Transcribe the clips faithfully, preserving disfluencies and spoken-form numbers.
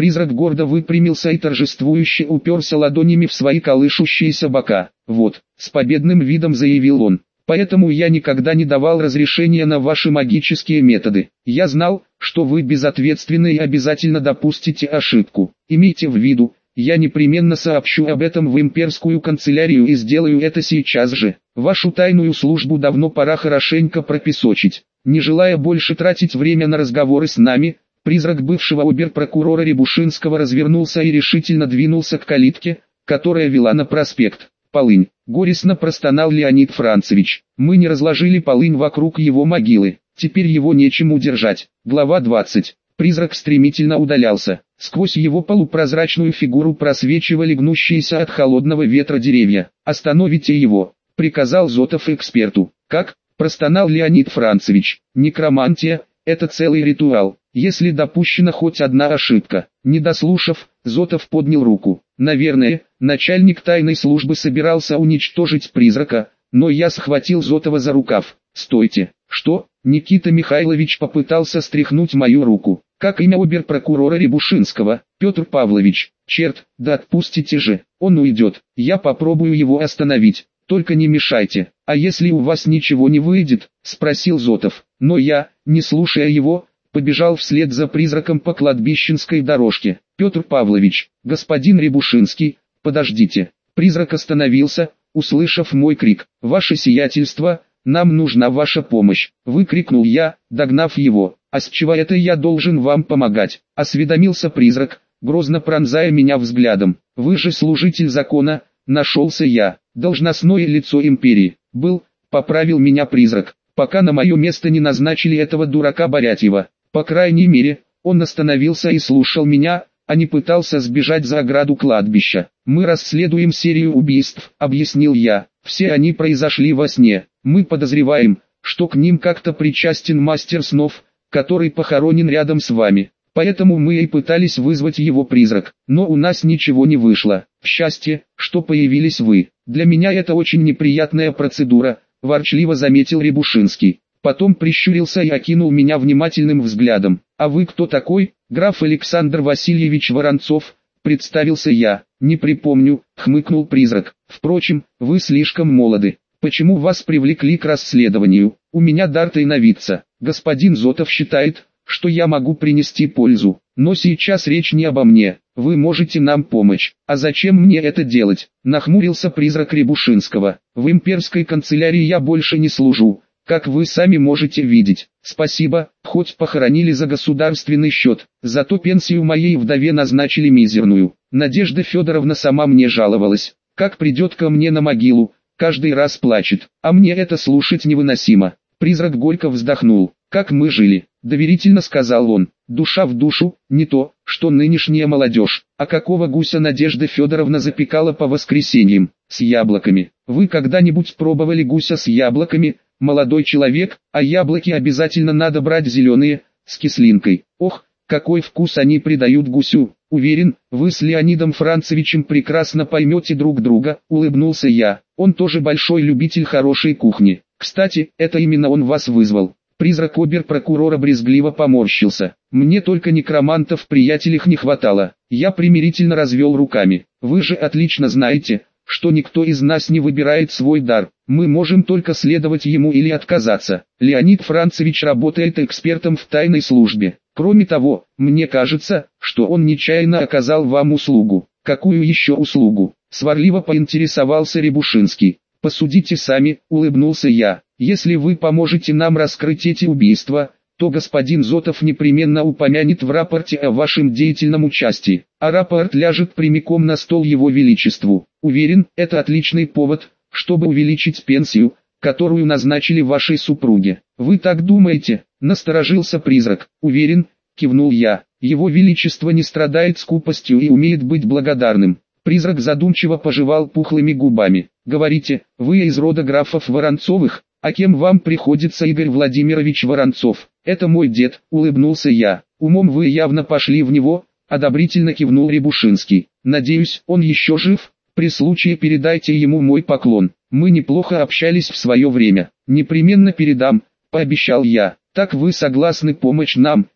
Призрак гордо выпрямился и торжествующе уперся ладонями в свои колышущиеся бока. «Вот», — с победным видом заявил он, — «поэтому я никогда не давал разрешения на ваши магические методы. Я знал, что вы безответственны и обязательно допустите ошибку. Имейте в виду, я непременно сообщу об этом в имперскую канцелярию и сделаю это сейчас же. Вашу тайную службу давно пора хорошенько пропесочить». Не желая больше тратить время на разговоры с нами, призрак бывшего обер-прокурора Рябушинского развернулся и решительно двинулся к калитке, которая вела на проспект. «Полынь», — горестно простонал Леонид Францевич. «Мы не разложили полынь вокруг его могилы, теперь его нечем удержать». Глава двадцать. Призрак стремительно удалялся. Сквозь его полупрозрачную фигуру просвечивали гнущиеся от холодного ветра деревья. «Остановите его», — приказал Зотов эксперту. «Как?» — простонал Леонид Францевич. «Некромантия — это целый ритуал. Если допущена хоть одна ошибка». Не дослушав, Зотов поднял руку. «Наверное, начальник тайной службы собирался уничтожить призрака, но я схватил Зотова за рукав». «Стойте!» «Что?» Никита Михайлович попытался стряхнуть мою руку. «Как имя обер-прокурора Рябушинского?» «Петр Павлович». «Черт, да отпустите же, он уйдет. Я попробую его остановить, только не мешайте». «А если у вас ничего не выйдет?» — спросил Зотов. Но я, не слушая его, побежал вслед за призраком по кладбищенской дорожке. «Петр Павлович, господин Рябушинский, подождите». Призрак остановился, услышав мой крик. «Ваше сиятельство, нам нужна ваша помощь», — выкрикнул я, догнав его. «А с чего это я должен вам помогать?» — осведомился призрак, грозно пронзая меня взглядом. «Вы же служитель закона», — нашелся я. «Должностное лицо империи». «Был», — поправил меня призрак, «пока на мое место не назначили этого дурака Борятьева». По крайней мере, он остановился и слушал меня, а не пытался сбежать за ограду кладбища. «Мы расследуем серию убийств», — объяснил я. «Все они произошли во сне. Мы подозреваем, что к ним как-то причастен мастер снов, который похоронен рядом с вами. Поэтому мы и пытались вызвать его призрак, но у нас ничего не вышло. К счастью, что появились вы. Для меня это очень неприятная процедура», — ворчливо заметил Рябушинский. Потом прищурился и окинул меня внимательным взглядом. «А вы кто такой?» «Граф Александр Васильевич Воронцов», — представился я. «Не припомню», — хмыкнул призрак. «Впрочем, вы слишком молоды. Почему вас привлекли к расследованию? У меня дар тайновидца. Господин Зотов считает, что я могу принести пользу. Но сейчас речь не обо мне. Вы можете нам помочь. А зачем мне это делать?» — нахмурился призрак Рябушинского. «В имперской канцелярии я больше не служу, как вы сами можете видеть. Спасибо, хоть похоронили за государственный счет, зато пенсию моей вдове назначили мизерную. Надежда Федоровна сама мне жаловалась. Как придет ко мне на могилу, каждый раз плачет, а мне это слушать невыносимо». Призрак горько вздохнул. «Как мы жили», — доверительно сказал он, — «душа в душу, не то, что нынешняя молодежь. А какого гуся Надежда Федоровна запекала по воскресеньям? С яблоками. Вы когда-нибудь пробовали гуся с яблоками, молодой человек? А яблоки обязательно надо брать зеленые, с кислинкой. Ох, какой вкус они придают гусю. Уверен, вы с Леонидом Францевичем прекрасно поймете друг друга», — улыбнулся я. «Он тоже большой любитель хорошей кухни. Кстати, это именно он вас вызвал». Призрак обер-прокурора брезгливо поморщился. «Мне только некромантов в приятелях не хватало». Я примирительно развел руками. «Вы же отлично знаете, что никто из нас не выбирает свой дар. Мы можем только следовать ему или отказаться. Леонид Францевич работает экспертом в тайной службе. Кроме того, мне кажется, что он нечаянно оказал вам услугу». «Какую еще услугу?» — сварливо поинтересовался Рябушинский. «Посудите сами», — улыбнулся я. «Если вы поможете нам раскрыть эти убийства, то господин Зотов непременно упомянет в рапорте о вашем деятельном участии, а рапорт ляжет прямиком на стол его величеству. Уверен, это отличный повод, чтобы увеличить пенсию, которую назначили вашей супруге». «Вы так думаете?» — насторожился призрак. «Уверен», — кивнул я. «Его величество не страдает скупостью и умеет быть благодарным». Призрак задумчиво пожевал пухлыми губами. «Говорите, вы из рода графов Воронцовых? А кем вам приходится Игорь Владимирович Воронцов?» «Это мой дед», — улыбнулся я. «Умом вы явно пошли в него», — одобрительно кивнул Рябушинский. «Надеюсь, он еще жив? При случае передайте ему мой поклон. Мы неплохо общались в свое время». «Непременно передам», — пообещал я. «Так вы согласны помочь нам?»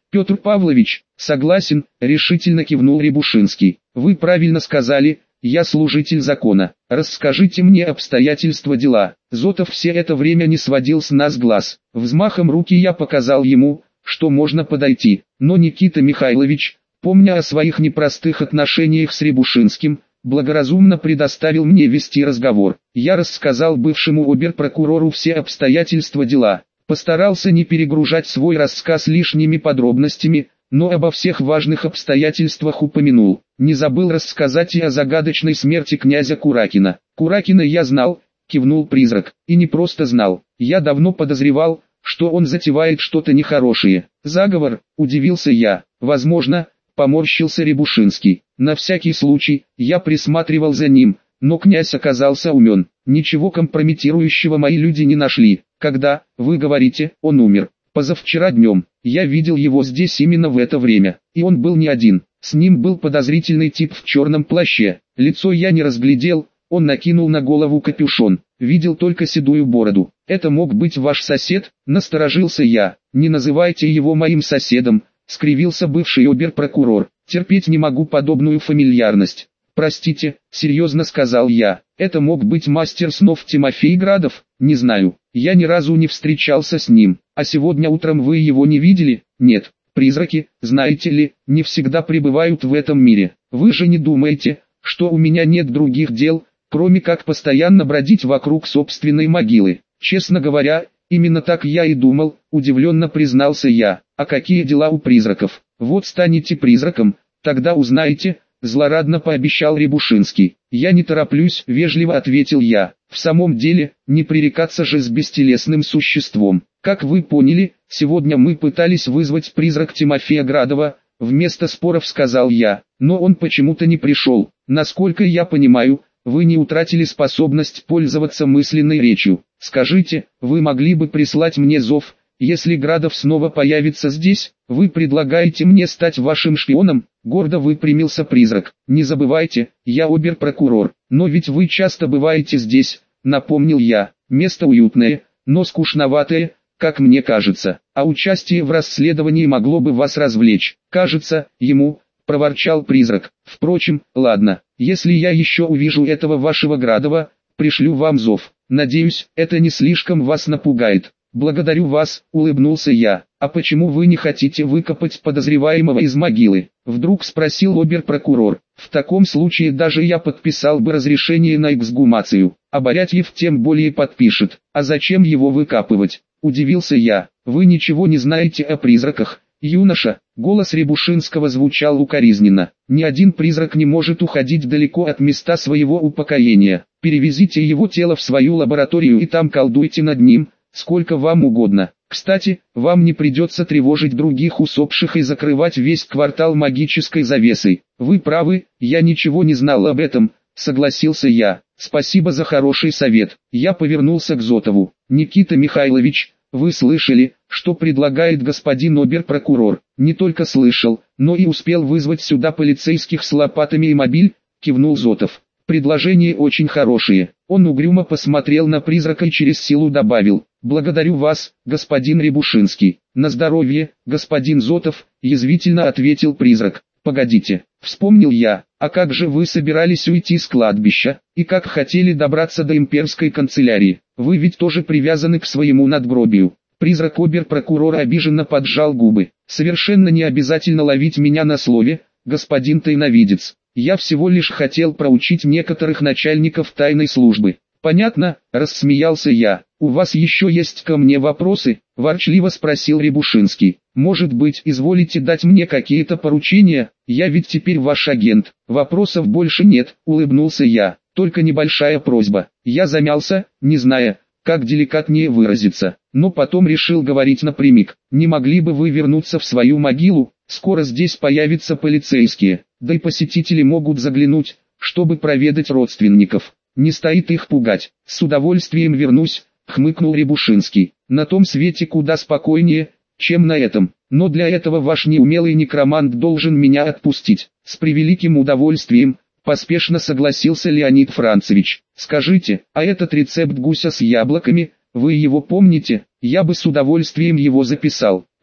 Петр Павлович, согласен, решительно кивнул Рябушинский. Вы правильно сказали, я служитель закона. Расскажите мне обстоятельства дела. Зотов все это время не сводил с нас глаз. Взмахом руки я показал ему, что можно подойти. Но Никита Михайлович, помня о своих непростых отношениях с Рябушинским, благоразумно предоставил мне вести разговор. Я рассказал бывшему обер-прокурору все обстоятельства дела. Постарался не перегружать свой рассказ лишними подробностями, но обо всех важных обстоятельствах упомянул. Не забыл рассказать и о загадочной смерти князя Куракина. Куракина я знал, кивнул призрак, и не просто знал. Я давно подозревал, что он затевает что-то нехорошее. Заговор, удивился я. Возможно, поморщился Рябушинский. На всякий случай, я присматривал за ним, но князь оказался умен. Ничего компрометирующего мои люди не нашли. Когда, вы говорите, он умер? Позавчера днем. Я видел его здесь именно в это время. И он был не один. С ним был подозрительный тип в черном плаще. Лицо я не разглядел, он накинул на голову капюшон. Видел только седую бороду. Это мог быть ваш сосед? Насторожился я. Не называйте его моим соседом, скривился бывший обер-прокурор. Терпеть не могу подобную фамильярность. Простите, серьезно сказал я. Это мог быть мастер снов Тимофей Градов? Не знаю. Я ни разу не встречался с ним. А сегодня утром вы его не видели? Нет. Призраки, знаете ли, не всегда пребывают в этом мире. Вы же не думаете, что у меня нет других дел, кроме как постоянно бродить вокруг собственной могилы? Честно говоря, именно так я и думал, удивленно признался я. А какие дела у призраков? Вот станете призраком, тогда узнаете, злорадно пообещал Рябушинский. Я не тороплюсь, вежливо ответил я. В самом деле, не пререкаться же с бестелесным существом. Как вы поняли, сегодня мы пытались вызвать призрак Тимофея Градова, вместо споров сказал я, но он почему-то не пришел. Насколько я понимаю, вы не утратили способность пользоваться мысленной речью. Скажите, вы могли бы прислать мне зов, если Градов снова появится здесь? Вы предлагаете мне стать вашим шпионом? Гордо выпрямился призрак. Не забывайте, я обер-прокурор, но ведь вы часто бываете здесь, напомнил я. Место уютное, но скучноватое, как мне кажется, а участие в расследовании могло бы вас развлечь. Кажется, ему, проворчал призрак. Впрочем, ладно, если я еще увижу этого вашего Градова, пришлю вам зов. Надеюсь, это не слишком вас напугает. Благодарю вас, улыбнулся я. А почему вы не хотите выкопать подозреваемого из могилы? Вдруг спросил обер-прокурор. В таком случае даже я подписал бы разрешение на эксгумацию, а Борятьев тем более подпишет. А зачем его выкапывать? Удивился я. Вы ничего не знаете о призраках, юноша? Голос Рябушинского звучал укоризненно. Ни один призрак не может уходить далеко от места своего упокоения. Перевезите его тело в свою лабораторию и там колдуйте над ним, сколько вам угодно. Кстати, вам не придется тревожить других усопших и закрывать весь квартал магической завесой. Вы правы, я ничего не знал об этом, согласился я. Спасибо за хороший совет. Я повернулся к Зотову. Никита Михайлович, вы слышали, что предлагает господин обер-прокурор? Не только слышал, но и успел вызвать сюда полицейских с лопатами и мобиль, кивнул Зотов. Предложение очень хорошее. Он угрюмо посмотрел на призрака и через силу добавил: «Благодарю вас, господин Рябушинский». «На здоровье, господин Зотов», язвительно ответил призрак. «Погодите», вспомнил я, «а как же вы собирались уйти с кладбища, и как хотели добраться до имперской канцелярии? Вы ведь тоже привязаны к своему надгробию». Призрак обер-прокурора обиженно поджал губы. «Совершенно не обязательно ловить меня на слове, господин тайновидец. Я всего лишь хотел проучить некоторых начальников тайной службы». «Понятно», — рассмеялся я. «У вас еще есть ко мне вопросы?» — ворчливо спросил Рябушинский. «Может быть, изволите дать мне какие-то поручения? Я ведь теперь ваш агент». «Вопросов больше нет», — улыбнулся я. «Только небольшая просьба». Я замялся, не зная, как деликатнее выразиться, но потом решил говорить напрямик. «Не могли бы вы вернуться в свою могилу? Скоро здесь появятся полицейские, да и посетители могут заглянуть, чтобы проведать родственников. Не стоит их пугать». «С удовольствием вернусь», — хмыкнул Рябушинский. «На том свете куда спокойнее, чем на этом. Но для этого ваш неумелый некромант должен меня отпустить». «С превеликим удовольствием», — поспешно согласился Леонид Францевич. «Скажите, а этот рецепт гуся с яблоками, вы его помните? Я бы с удовольствием его записал.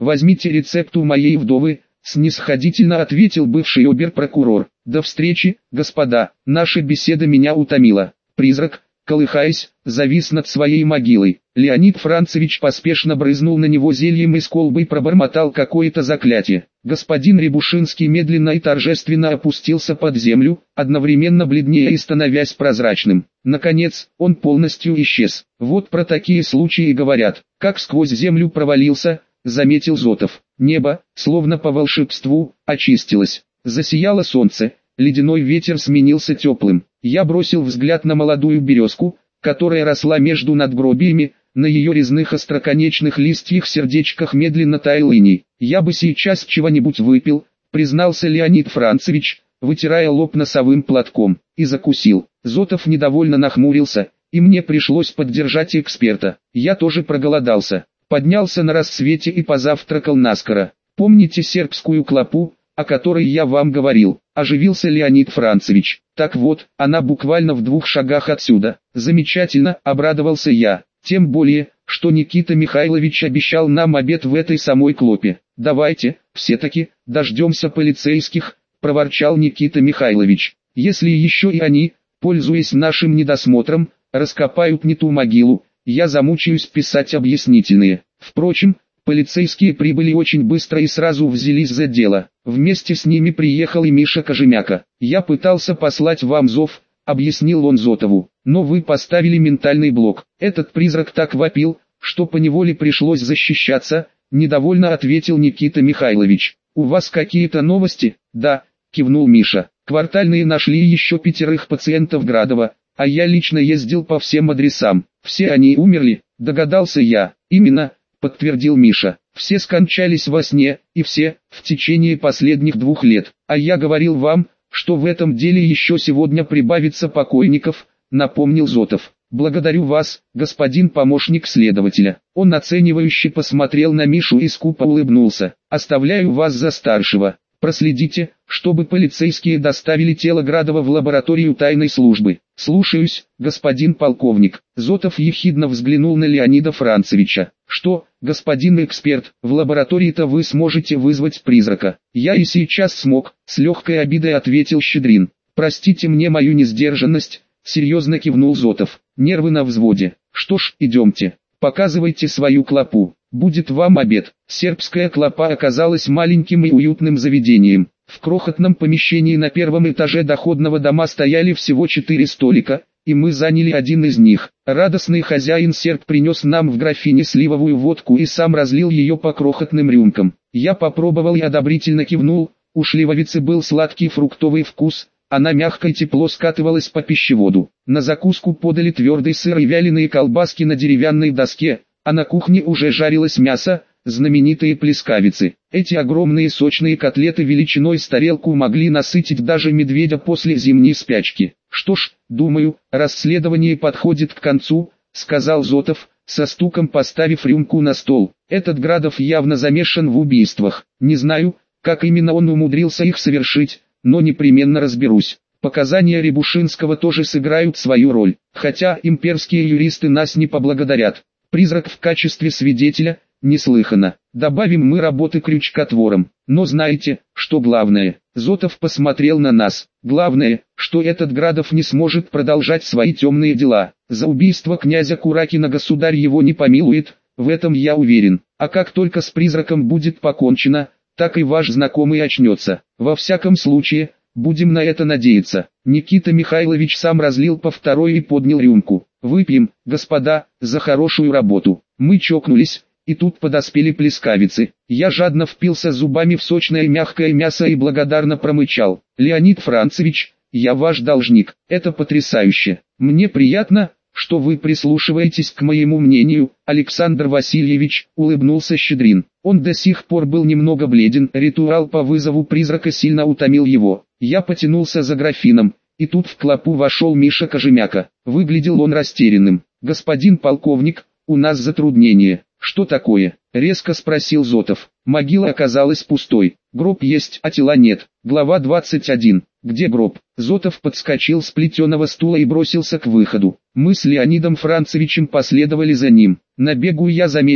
возьмите рецепт у моей вдовы, снисходительно ответил бывший обер-прокурор. До встречи, господа, наша беседа меня утомила. Призрак, колыхаясь, завис над своей могилой. Леонид Францевич поспешно брызнул на него зельем из колбы и пробормотал какое-то заклятие. Господин Рябушинский медленно и торжественно опустился под землю, одновременно бледнее и становясь прозрачным. Наконец, он полностью исчез. Вот про такие случаи говорят. Как сквозь землю провалился, заметил Зотов. Небо, словно по волшебству, очистилось. Засияло солнце, ледяной ветер сменился теплым. Я бросил взгляд на молодую березку, которая росла между надгробиями, на ее резных остроконечных листьях-сердечках медленно таял иней. «Я бы сейчас чего-нибудь выпил», признался Леонид Францевич, вытирая лоб носовым платком, и закусил. Зотов недовольно нахмурился, и мне пришлось поддержать эксперта. Я тоже проголодался, поднялся на рассвете и позавтракал наскоро. «Помните сербскую клопу, о которой я вам говорил?» Оживился Леонид Францевич. «Так вот, она буквально в двух шагах отсюда». «Замечательно», обрадовался я. «Тем более, что Никита Михайлович обещал нам обед в этой самой клопе. Давайте, все-таки, дождемся полицейских», проворчал Никита Михайлович. «Если еще и они, пользуясь нашим недосмотром, раскопают не ту могилу, я замучаюсь писать объяснительные». Впрочем, полицейские прибыли очень быстро и сразу взялись за дело. Вместе с ними приехал и Миша Кожемяка. «Я пытался послать вам зов», объяснил он Зотову, «но вы поставили ментальный блок. Этот призрак так вопил, что поневоле пришлось защищаться», недовольно ответил Никита Михайлович. «У вас какие-то новости?» «Да», кивнул Миша. «Квартальные нашли еще пятерых пациентов Градова, а я лично ездил по всем адресам. Все они умерли», догадался я. «Именно», подтвердил Миша. «Все скончались во сне, и все, в течение последних двух лет. А я говорил вам, что в этом деле еще сегодня прибавится покойников», напомнил Зотов. «Благодарю вас, господин помощник следователя». Он оценивающе посмотрел на Мишу и скупо улыбнулся. «Оставляю вас за старшего. Проследите, чтобы полицейские доставили тело Градова в лабораторию тайной службы». «Слушаюсь, господин полковник». Зотов ехидно взглянул на Леонида Францевича. «Что, господин эксперт, в лаборатории-то вы сможете вызвать призрака?» «Я и сейчас смог», с легкой обидой ответил Щедрин. «Простите мне мою несдержанность», серьезно кивнул Зотов. «Нервы на взводе. Что ж, идемте, показывайте свою клопу. Будет вам обед». Сербская клопа оказалась маленьким и уютным заведением. В крохотном помещении на первом этаже доходного дома стояли всего четыре столика, и мы заняли один из них. Радостный хозяин серб принес нам в графине сливовую водку и сам разлил ее по крохотным рюмкам. Я попробовал и одобрительно кивнул. У шливовицы был сладкий фруктовый вкус, она мягко и тепло скатывалась по пищеводу. На закуску подали твердый сыр и вяленые колбаски на деревянной доске, а на кухне уже жарилось мясо, знаменитые плескавицы. Эти огромные сочные котлеты величиной с тарелку могли насытить даже медведя после зимней спячки. «Что ж, думаю, расследование подходит к концу», сказал Зотов, со стуком поставив рюмку на стол. «Этот Градов явно замешан в убийствах. Не знаю, как именно он умудрился их совершить, но непременно разберусь. Показания Рябушинского тоже сыграют свою роль, хотя имперские юристы нас не поблагодарят. Призрак в качестве свидетеля – неслыханно. Добавим мы работы крючкотвором. Но знаете, что главное?» Зотов посмотрел на нас. «Главное, что этот Градов не сможет продолжать свои темные дела. За убийство князя Куракина государь его не помилует, в этом я уверен. А как только с призраком будет покончено, так и ваш знакомый очнется. Во всяком случае, будем на это надеяться». Никита Михайлович сам разлил по второй и поднял рюмку. «Выпьем, господа, за хорошую работу». Мы чокнулись, и тут подоспели плескавицы. Я жадно впился зубами в сочное мягкое мясо и благодарно промычал: «Леонид Францевич, я ваш должник. Это потрясающе. Мне приятно, что вы прислушиваетесь к моему мнению, Александр Васильевич», улыбнулся Щедрин. Он до сих пор был немного бледен, ритуал по вызову призрака сильно утомил его. Я потянулся за графином, и тут в клопу вошел Миша Кожемяка. Выглядел он растерянным. «Господин полковник, у нас затруднение». «Что такое?» — резко спросил Зотов. «Могила оказалась пустой. Гроб есть, а тела нет». Глава двадцать один. «Где гроб?» Зотов подскочил с плетеного стула и бросился к выходу. Мы с Леонидом Францевичем последовали за ним. На бегу я заметил,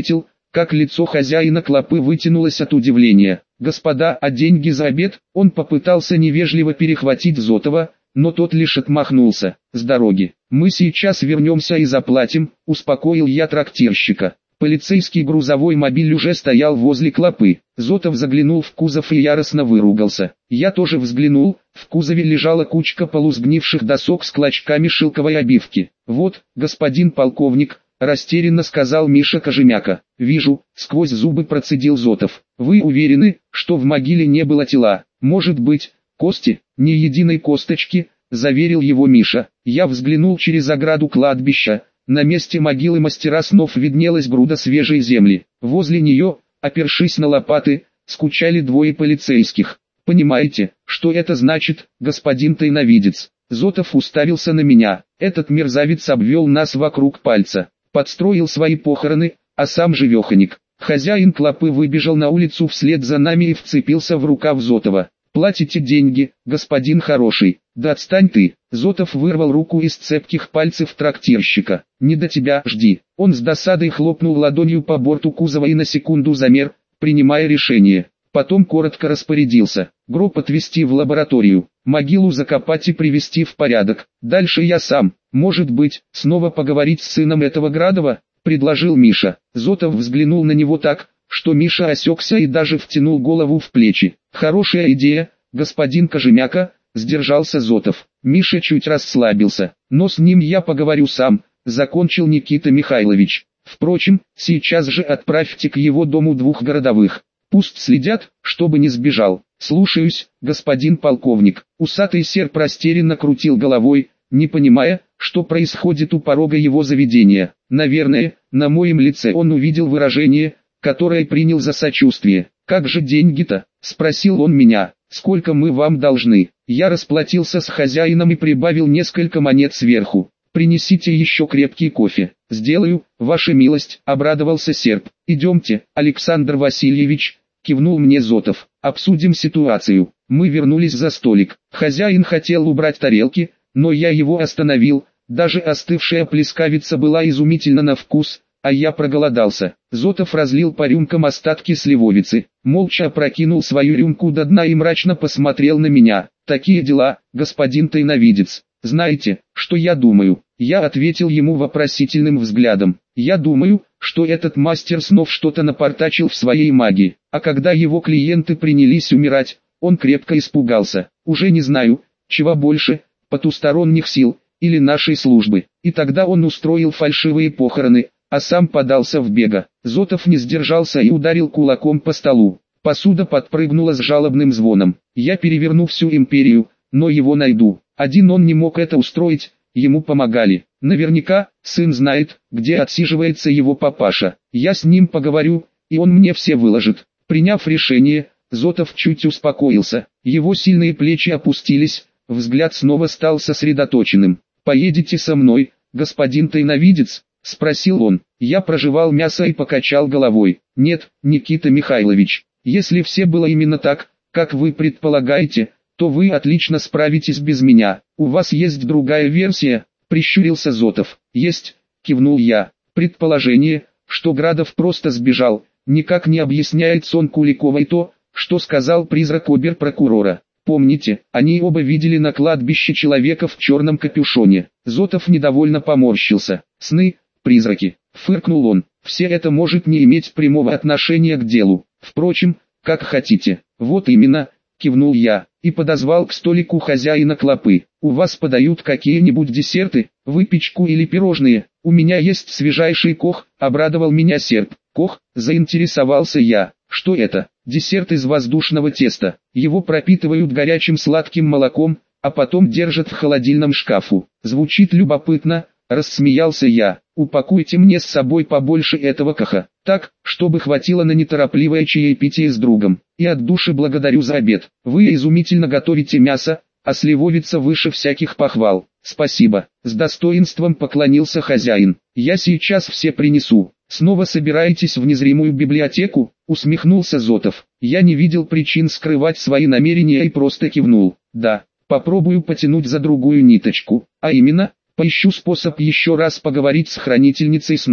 как лицо хозяина клопы вытянулось от удивления. «Господа, а деньги за обед?» Он попытался невежливо перехватить Зотова, но тот лишь отмахнулся. «С дороги. Мы сейчас вернемся и заплатим», — успокоил я трактирщика. Полицейский грузовой мобиль уже стоял возле клопы. Зотов заглянул в кузов и яростно выругался. Я тоже взглянул, в кузове лежала кучка полусгнивших досок с клочками шелковой обивки. «Вот, господин полковник», — растерянно сказал Миша Кожемяка. «Вижу», — сквозь зубы процедил Зотов. «Вы уверены, что в могиле не было тела? Может быть, кости?» «Ни единой косточки», — заверил его Миша. Я взглянул через ограду кладбища. На месте могилы мастера снов виднелась груда свежей земли. Возле нее, опершись на лопаты, скучали двое полицейских. «Понимаете, что это значит, господин тайновидец?» Зотов уставился на меня. Этот мерзавец обвел нас вокруг пальца. Подстроил свои похороны, а сам живеханик. Хозяин клопы выбежал на улицу вслед за нами и вцепился в рукав Зотова. «Платите деньги, господин хороший». «Да отстань ты!» Зотов вырвал руку из цепких пальцев трактирщика. «Не до тебя, жди». Он с досадой хлопнул ладонью по борту кузова и на секунду замер, принимая решение. Потом коротко распорядился: гроб отвезти в лабораторию, могилу закопать и привести в порядок. Дальше я сам. Может быть, снова поговорить с сыном этого Градова, предложил Миша. Зотов взглянул на него так, что Миша осекся и даже втянул голову в плечи. «Хорошая идея, господин Кожемяка», — сдержался Зотов. Миша чуть расслабился. «Но с ним я поговорю сам», — закончил Никита Михайлович. «Впрочем, сейчас же отправьте к его дому двух городовых. Пусть следят, чтобы не сбежал». «Слушаюсь, господин полковник». Усатый серп растерянно крутил головой, не понимая, что происходит у порога его заведения. Наверное, на моем лице он увидел выражение, которое принял за сочувствие. «Как же деньги-то?» — спросил он меня. «Сколько мы вам должны?» Я расплатился с хозяином и прибавил несколько монет сверху. «Принесите еще крепкий кофе». «Сделаю, ваша милость», — обрадовался серп. «Идемте, Александр Васильевич», — кивнул мне Зотов. «Обсудим ситуацию». Мы вернулись за столик. Хозяин хотел убрать тарелки, но я его остановил. Даже остывшая плескавица была изумительна на вкус, а я проголодался. Зотов разлил по рюмкам остатки сливовицы, молча опрокинул свою рюмку до дна и мрачно посмотрел на меня. «Такие дела, господин тайновидец. Знаете, что я думаю?» Я ответил ему вопросительным взглядом. «Я думаю, что этот мастер снов что-то напортачил в своей магии, а когда его клиенты принялись умирать, он крепко испугался. Уже не знаю, чего больше, потусторонних сил или нашей службы. И тогда он устроил фальшивые похороны, а сам подался в бега». Зотов не сдержался и ударил кулаком по столу. Посуда подпрыгнула с жалобным звоном. «Я переверну всю империю, но его найду». Один он не мог это устроить, ему помогали. Наверняка, сын знает, где отсиживается его папаша. Я с ним поговорю, и он мне все выложит. Приняв решение, Зотов чуть успокоился. Его сильные плечи опустились, взгляд снова стал сосредоточенным. «Поедете со мной, господин тайновидец?» — спросил он. Я прожевал мясо и покачал головой. «Нет, Никита Михайлович, если все было именно так, как вы предполагаете, то вы отлично справитесь без меня. У вас есть другая версия?» — прищурился Зотов. «Есть», — кивнул я. «Предположение, что Градов просто сбежал, никак не объясняет сон Куликовой то, что сказал призрак обер-прокурора. Помните, они оба видели на кладбище человека в черном капюшоне». Зотов недовольно поморщился. «Сны, призраки», — фыркнул он. «Все это может не иметь прямого отношения к делу. Впрочем, как хотите». «Вот именно», — кивнул я, и подозвал к столику хозяина клопы. «У вас подают какие-нибудь десерты, выпечку или пирожные?» «У меня есть свежайший кох», — обрадовал меня серп. «Кох?» — заинтересовался я. «Что это?» «Десерт из воздушного теста. Его пропитывают горячим сладким молоком, а потом держат в холодильном шкафу». «Звучит любопытно», — рассмеялся я. «Упакуйте мне с собой побольше этого коха, так, чтобы хватило на неторопливое чаепитие с другом. И от души благодарю за обед. Вы изумительно готовите мясо, а сливовица выше всяких похвал». «Спасибо», — с достоинством поклонился хозяин. «Я сейчас все принесу». «Снова собираетесь в незримую библиотеку?» — усмехнулся Зотов. Я не видел причин скрывать свои намерения и просто кивнул. «Да, попробую потянуть за другую ниточку, а именно, поищу способ еще раз поговорить с хранительницей снов».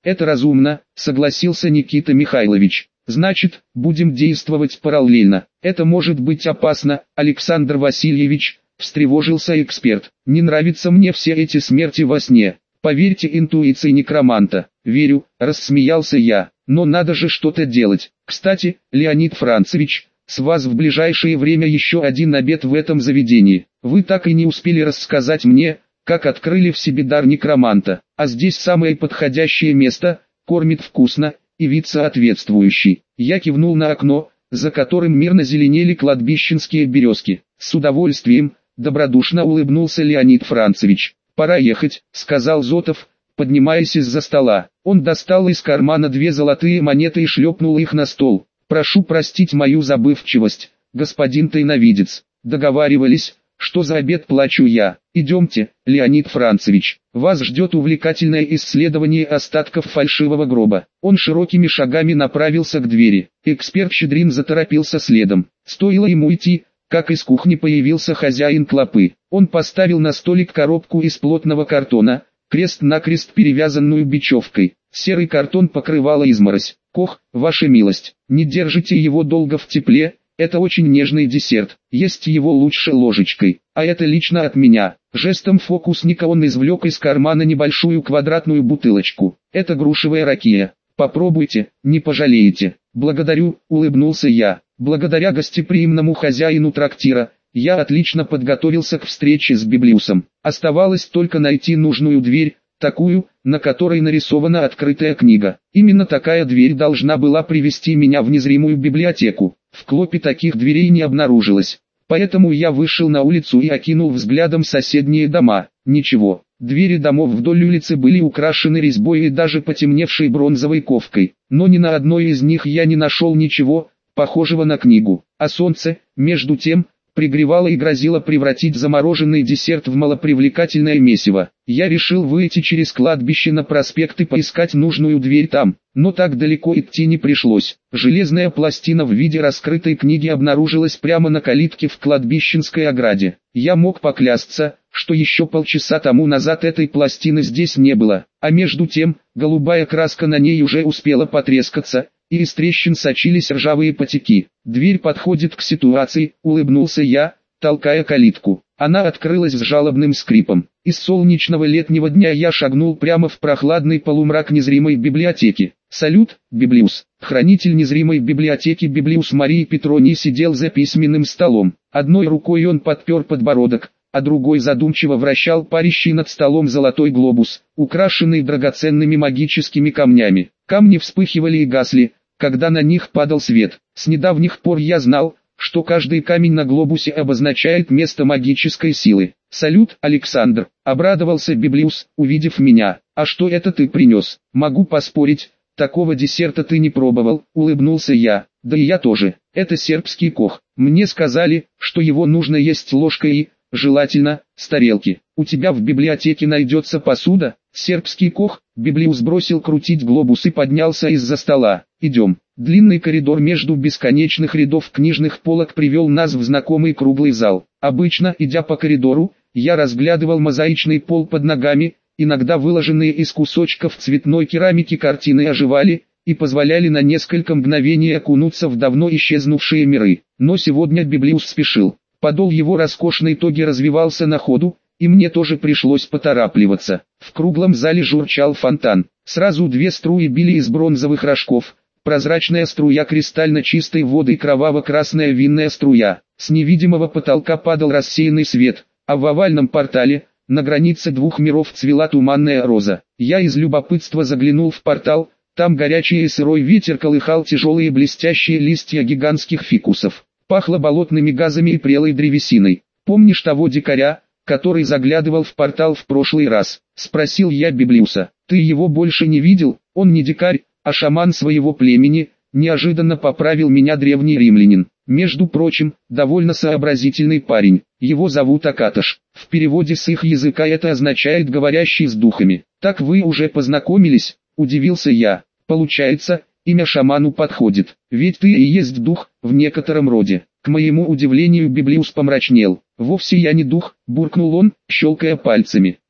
Это разумно, согласился Никита Михайлович. Значит, будем действовать параллельно. Это может быть опасно, Александр Васильевич, встревожился эксперт. Не нравятся мне все эти смерти во сне. Поверьте интуиции некроманта. Верю, рассмеялся я. Но надо же что-то делать. Кстати, Леонид Францевич, с вас в ближайшее время еще один обед в этом заведении. Вы так и не успели рассказать мне, как открыли в себе дар некроманта. А здесь самое подходящее место, кормит вкусно, и вид соответствующий. Я кивнул на окно, за которым мирно зеленели кладбищенские березки. С удовольствием, добродушно улыбнулся Леонид Францевич. «Пора ехать», — сказал Зотов, поднимаясь из-за стола. Он достал из кармана две золотые монеты и шлепнул их на стол. «Прошу простить мою забывчивость, господин тайновидец. Договаривались, что за обед плачу я. Идемте, Леонид Францевич, вас ждет увлекательное исследование остатков фальшивого гроба». Он широкими шагами направился к двери. Эксперт Щедрин заторопился следом. Стоило ему идти, как из кухни появился хозяин клопы. Он поставил на столик коробку из плотного картона, крест-накрест перевязанную бечевкой. Серый картон покрывала изморозь. «Кох, ваша милость, не держите его долго в тепле, это очень нежный десерт, есть его лучше ложечкой, а это лично от меня». Жестом фокусника он извлек из кармана небольшую квадратную бутылочку. «Это грушевая ракия, попробуйте, не пожалеете». «Благодарю», улыбнулся я. Благодаря гостеприимному хозяину трактира, я отлично подготовился к встрече с Библиусом. Оставалось только найти нужную дверь, такую, на которой нарисована открытая книга. Именно такая дверь должна была привести меня в незримую библиотеку. В Клопе таких дверей не обнаружилось. Поэтому я вышел на улицу и окинул взглядом соседние дома. Ничего, двери домов вдоль улицы были украшены резьбой и даже потемневшей бронзовой ковкой. Но ни на одной из них я не нашел ничего похожего на книгу. А солнце, между тем, пригревало и грозило превратить замороженный десерт в малопривлекательное месиво. Я решил выйти через кладбище на проспект и поискать нужную дверь там, но так далеко идти не пришлось. Железная пластина в виде раскрытой книги обнаружилась прямо на калитке в кладбищенской ограде. Я мог поклясться, что еще полчаса тому назад этой пластины здесь не было, а между тем, голубая краска на ней уже успела потрескаться, и из трещин сочились ржавые потеки. «Дверь подходит к ситуации», — улыбнулся я, толкая калитку. Она открылась с жалобным скрипом. Из солнечного летнего дня я шагнул прямо в прохладный полумрак незримой библиотеки. «Салют, Библиус!» Хранитель незримой библиотеки Библиус Марии Петроний сидел за письменным столом. Одной рукой он подпер подбородок, а другой задумчиво вращал парящий над столом золотой глобус, украшенный драгоценными магическими камнями. Камни вспыхивали и гасли, когда на них падал свет. С недавних пор я знал, что каждый камень на глобусе обозначает место магической силы. «Салют, Александр!» — обрадовался Библиус, увидев меня. «А что это ты принес? Могу поспорить, такого десерта ты не пробовал», — улыбнулся я. «Да и я тоже. Это сербский кох. Мне сказали, что его нужно есть ложкой и, желательно, с тарелки. У тебя в библиотеке найдется посуда?» Сербский кох, Библиус бросил крутить глобус и поднялся из-за стола. «Идем». Длинный коридор между бесконечных рядов книжных полок привел нас в знакомый круглый зал. Обычно, идя по коридору, я разглядывал мозаичный пол под ногами, иногда выложенные из кусочков цветной керамики картины оживали и позволяли на несколько мгновений окунуться в давно исчезнувшие миры. Но сегодня Библиус спешил. Подол его роскошной тоги развивался на ходу, и мне тоже пришлось поторапливаться. В круглом зале журчал фонтан. Сразу две струи били из бронзовых рожков. Прозрачная струя кристально чистой воды и кроваво-красная винная струя. С невидимого потолка падал рассеянный свет, а в овальном портале, на границе двух миров, цвела туманная роза. Я из любопытства заглянул в портал, там горячий и сырой ветер колыхал тяжелые блестящие листья гигантских фикусов. Пахло болотными газами и прелой древесиной. «Помнишь того дикаря, который заглядывал в портал в прошлый раз?» — спросил я Библиуса. «Ты его больше не видел? Он не дикарь, а шаман своего племени», — неожиданно поправил меня древний римлянин. «Между прочим, довольно сообразительный парень. Его зовут Акаташ. В переводе с их языка это означает «говорящий с духами». «Так вы уже познакомились?» — удивился я. «Получается, имя шаману подходит, ведь ты и есть дух, в некотором роде». К моему удивлению Библиус помрачнел. «Вовсе я не дух», — буркнул он, щелкая пальцами.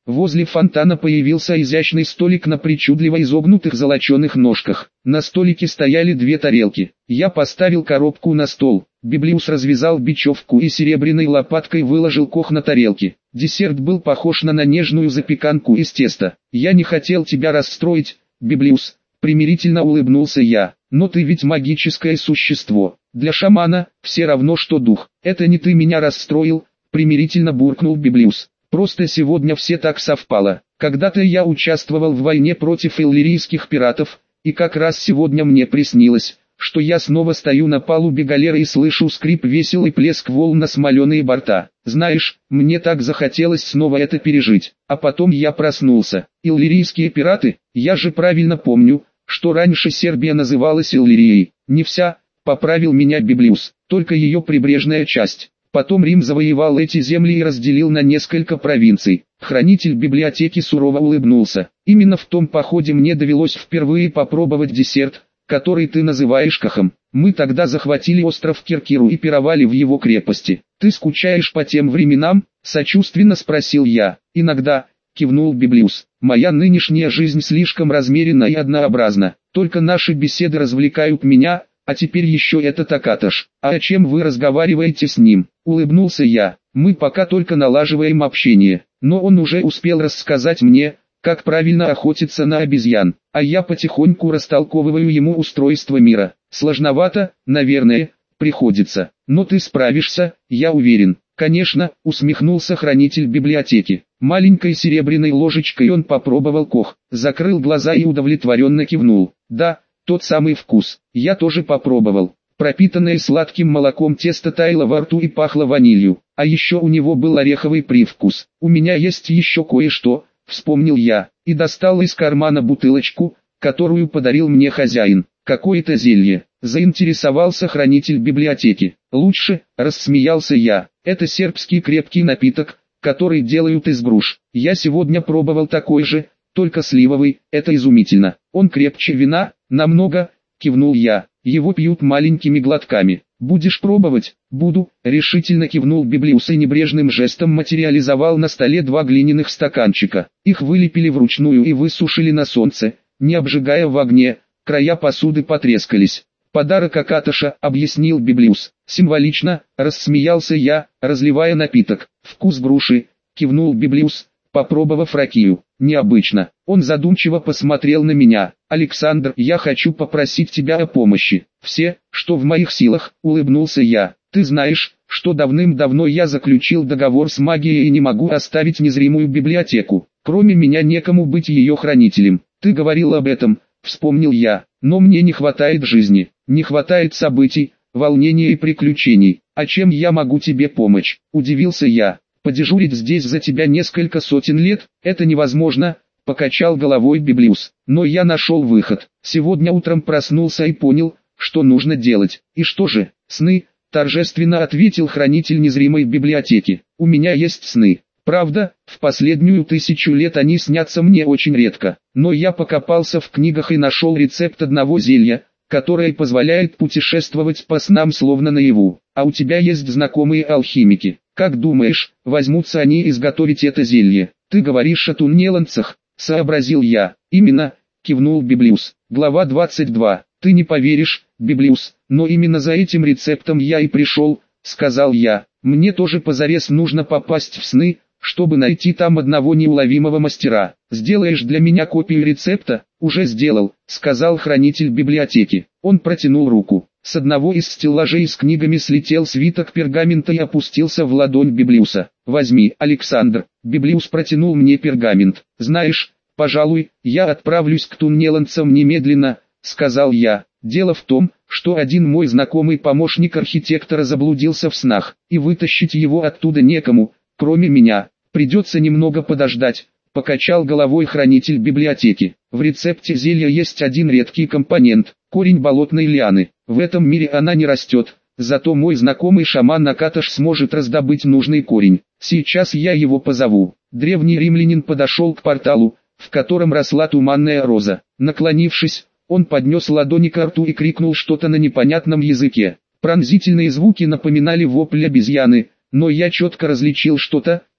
Возле фонтана появился изящный столик на причудливо изогнутых золоченых ножках. На столике стояли две тарелки. Я поставил коробку на стол. Библиус развязал бечевку и серебряной лопаткой выложил кох на тарелке. Десерт был похож на нежную запеканку из теста. «Я не хотел тебя расстроить, Библиус», — примирительно улыбнулся я. «Но ты ведь магическое существо. Для шамана все равно что дух. Это не ты меня расстроил», — примирительно буркнул Библиус. «Просто сегодня все так совпало. Когда-то я участвовал в войне против иллирийских пиратов, и как раз сегодня мне приснилось, что я снова стою на палубе галеры и слышу скрип весел и плеск волн на смоленые борта. Знаешь, мне так захотелось снова это пережить. А потом я проснулся. Иллирийские пираты? Я же правильно помню, что раньше Сербия называлась Иллирией. Не вся, поправил меня Библиус, только ее прибрежная часть. Потом Рим завоевал эти земли и разделил на несколько провинций. Хранитель библиотеки сурово улыбнулся. Именно в том походе мне довелось впервые попробовать десерт, который ты называешь кахом. Мы тогда захватили остров Киркиру и пировали в его крепости. Ты скучаешь по тем временам? Сочувственно спросил я. Иногда, кивнул Библиус. Моя нынешняя жизнь слишком размеренна и однообразна. Только наши беседы развлекают меня, а теперь еще это Такаташ. А о чем вы разговариваете с ним? Улыбнулся я. Мы пока только налаживаем общение, но он уже успел рассказать мне, как правильно охотиться на обезьян, а я потихоньку растолковываю ему устройство мира. Сложновато, наверное, приходится, но ты справишься, я уверен. Конечно, усмехнулся хранитель библиотеки. Маленькой серебряной ложечкой он попробовал кох, закрыл глаза и удовлетворенно кивнул. Да, тот самый вкус. Я тоже попробовал. Пропитанное сладким молоком тесто таяло во рту и пахло ванилью, а еще у него был ореховый привкус. У меня есть еще кое-что, вспомнил я, и достал из кармана бутылочку, которую подарил мне хозяин. Какое-то зелье. Заинтересовался хранитель библиотеки. Лучше, рассмеялся я. Это сербский крепкий напиток, который делают из груш. Я сегодня пробовал такой же, только сливовый. Это изумительно. Он крепче вина, намного, кивнул я. Его пьют маленькими глотками. Будешь пробовать? Буду, решительно кивнул Библиус и небрежным жестом материализовал на столе два глиняных стаканчика. Их вылепили вручную и высушили на солнце, не обжигая в огне, края посуды потрескались. Подарок Акаташа, объяснил Библиус. Символично, рассмеялся я, разливая напиток. Вкус груши, кивнул Библиус, попробовав ракию. Необычно. Он задумчиво посмотрел на меня. Александр, я хочу попросить тебя о помощи. Все, что в моих силах, улыбнулся я. Ты знаешь, что давным-давно я заключил договор с магией и не могу оставить незримую библиотеку. Кроме меня некому быть ее хранителем. Ты говорил об этом, вспомнил я. Но мне не хватает жизни, не хватает событий, волнений и приключений. А чем я могу тебе помочь? Удивился я. Подежурить здесь за тебя несколько сотен лет, это невозможно, покачал головой Библиус. Но я нашел выход. Сегодня утром проснулся и понял, что нужно делать. И что же? Сны, торжественно ответил хранитель незримой библиотеки. У меня есть сны. Правда, в последнюю тысячу лет они снятся мне очень редко. Но я покопался в книгах и нашел рецепт одного зелья, которое позволяет путешествовать по снам словно наяву. А у тебя есть знакомые алхимики. Как думаешь, возьмутся они изготовить это зелье? Ты говоришь о туннеланцах, сообразил я. Именно, кивнул Библиус. Глава двадцать два. Ты не поверишь, Библиус, но именно за этим рецептом я и пришел, сказал я. Мне тоже позарез нужно попасть в сны, чтобы найти там одного неуловимого мастера. Сделаешь для меня копию рецепта? Уже сделал, сказал хранитель библиотеки. Он протянул руку. С одного из стеллажей с книгами слетел свиток пергамента и опустился в ладонь Библиуса. Возьми, Александр. Библиус протянул мне пергамент. Знаешь, пожалуй, я отправлюсь к туннеланцам немедленно, сказал я. Дело в том, что один мой знакомый помощник архитектора заблудился в снах, и вытащить его оттуда некому, кроме меня. Придется немного подождать, покачал головой хранитель библиотеки. В рецепте зелья есть один редкий компонент, корень болотной лианы. В этом мире она не растет, зато мой знакомый шаман Акаташ сможет раздобыть нужный корень. Сейчас я его позову. Древний римлянин подошел к порталу, в котором росла туманная роза. Наклонившись, он поднес ладони к рту и крикнул что-то на непонятном языке. Пронзительные звуки напоминали вопль обезьяны, но я четко различил что-то,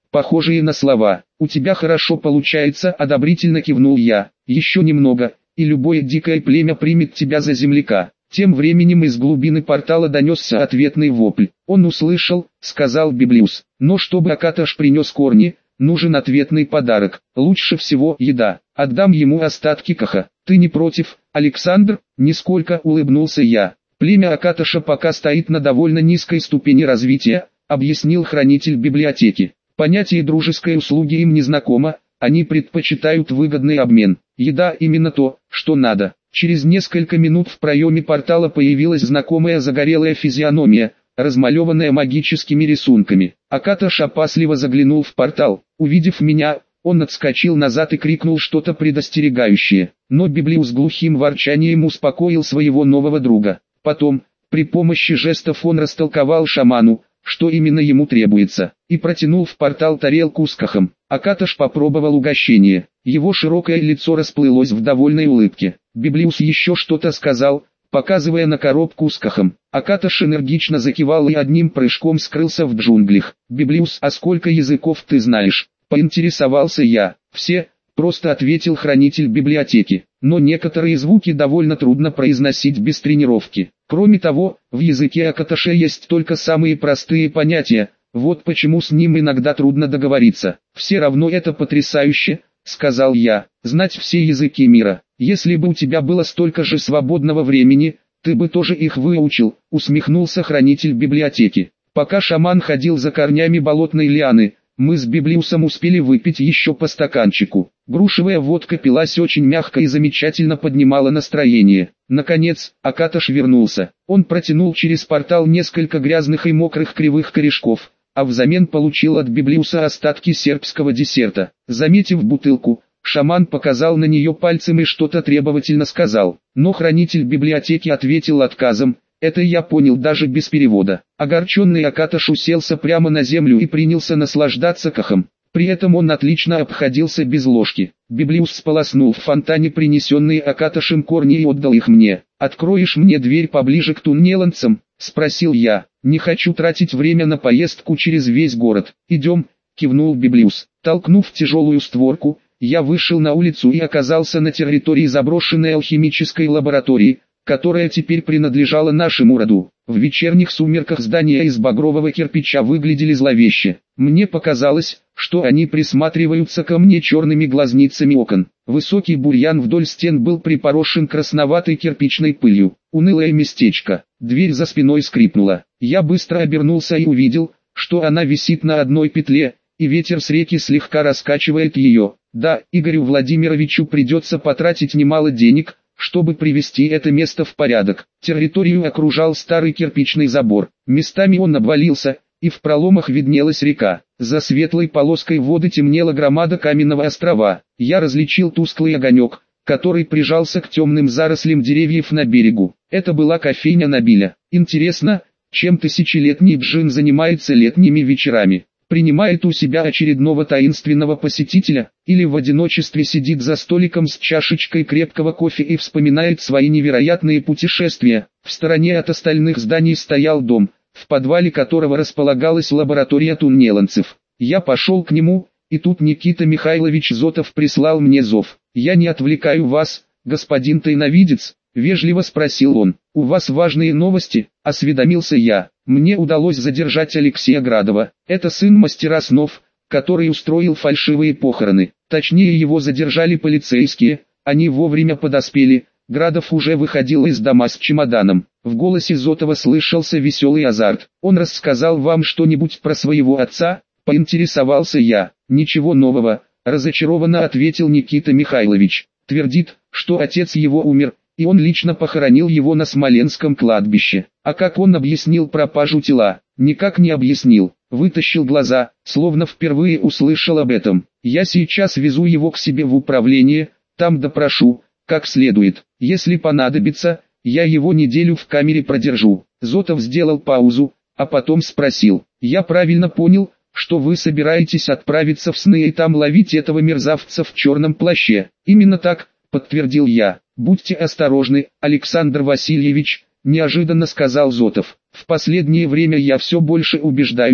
похожие на слова. «У тебя хорошо получается», — одобрительно кивнул я. «Еще немного, и любое дикое племя примет тебя за земляка». Тем временем из глубины портала донесся ответный вопль. «Он услышал», — сказал Библиус. «Но чтобы Акаташ принес корни, нужен ответный подарок. Лучше всего еда. Отдам ему остатки каха. Ты не против, Александр?» Нисколько, улыбнулся я. «Племя Акаташа пока стоит на довольно низкой ступени развития», — объяснил хранитель библиотеки. «Понятие дружеской услуги им не знакомо, они предпочитают выгодный обмен. Еда именно то, что надо». Через несколько минут в проеме портала появилась знакомая загорелая физиономия, размалеванная магическими рисунками. Акаташ опасливо заглянул в портал. Увидев меня, он отскочил назад и крикнул что-то предостерегающее. Но Библиус глухим ворчанием успокоил своего нового друга. Потом, при помощи жестов он растолковал шаману, что именно ему требуется, и протянул в портал тарелку с кахом. Акаташ попробовал угощение. Его широкое лицо расплылось в довольной улыбке. Библиус еще что-то сказал, показывая на коробку с кахом. Акаташ энергично закивал и одним прыжком скрылся в джунглях. «Библиус, а сколько языков ты знаешь?» — поинтересовался я. «Все», — просто ответил хранитель библиотеки. «Но некоторые звуки довольно трудно произносить без тренировки. Кроме того, в языке Акаташа есть только самые простые понятия, вот почему с ним иногда трудно договориться. Все равно это потрясающе», — сказал я, — «знать все языки мира. Если бы у тебя было столько же свободного времени, ты бы тоже их выучил», — усмехнулся хранитель библиотеки. Пока шаман ходил за корнями болотной лианы, мы с Библиусом успели выпить еще по стаканчику. Грушевая водка пилась очень мягко и замечательно поднимала настроение. Наконец, Акаташ вернулся. Он протянул через портал несколько грязных и мокрых кривых корешков, а взамен получил от Библиуса остатки сербского десерта. Заметив бутылку, шаман показал на нее пальцем и что-то требовательно сказал. Но хранитель библиотеки ответил отказом. Это я понял даже без перевода. Огорченный Акаташ уселся прямо на землю и принялся наслаждаться кахом. При этом он отлично обходился без ложки. Библиус сполоснул в фонтане принесенные Акаташем корни и отдал их мне. «Откроешь мне дверь поближе к туннеланцам?» — спросил я. «Не хочу тратить время на поездку через весь город». «Идем», — кивнул Библиус. Толкнув тяжелую створку, я вышел на улицу и оказался на территории заброшенной алхимической лаборатории, которая теперь принадлежала нашему роду. В вечерних сумерках здания из багрового кирпича выглядели зловеще. Мне показалось, что они присматриваются ко мне черными глазницами окон. Высокий бурьян вдоль стен был припорошен красноватой кирпичной пылью. Унылое местечко. Дверь за спиной скрипнула. Я быстро обернулся и увидел, что она висит на одной петле, и ветер с реки слегка раскачивает ее. Да, Игорю Владимировичу придется потратить немало денег, чтобы привести это место в порядок. Территорию окружал старый кирпичный забор. Местами он обвалился, и в проломах виднелась река. За светлой полоской воды темнела громада каменного острова. Я различил тусклый огонек, который прижался к темным зарослям деревьев на берегу. Это была кофейня Набиля. Интересно, чем тысячелетний джин занимается летними вечерами? Принимает у себя очередного таинственного посетителя, или в одиночестве сидит за столиком с чашечкой крепкого кофе и вспоминает свои невероятные путешествия. В стороне от остальных зданий стоял дом, в подвале которого располагалась лаборатория туннеланцев. Я пошел к нему, и тут Никита Михайлович Зотов прислал мне зов. «Я не отвлекаю вас, господин тайновидец?» — вежливо спросил он. «У вас важные новости?» — осведомился я. Мне удалось задержать Алексея Градова. Это сын мастера снов, который устроил фальшивые похороны. Точнее, его задержали полицейские, они вовремя подоспели. Градов уже выходил из дома с чемоданом. В голосе Зотова слышался веселый азарт. «Он рассказал вам что-нибудь про своего отца?» — поинтересовался я. «Ничего нового», — разочарованно ответил Никита Михайлович. «Твердит, что отец его умер, и он лично похоронил его на Смоленском кладбище. А как он объяснил пропажу тела? Никак не объяснил. Вытащил глаза, словно впервые услышал об этом. Я сейчас везу его к себе в управление, там допрошу, как следует. Если понадобится, я его неделю в камере продержу». Зотов сделал паузу, а потом спросил: «Я правильно понял, что вы собираетесь отправиться в сны и там ловить этого мерзавца в черном плаще?» «Именно так», — подтвердил я. «Будьте осторожны, Александр Васильевич», — неожиданно сказал Зотов. «В последнее время я все больше убеждаюсь,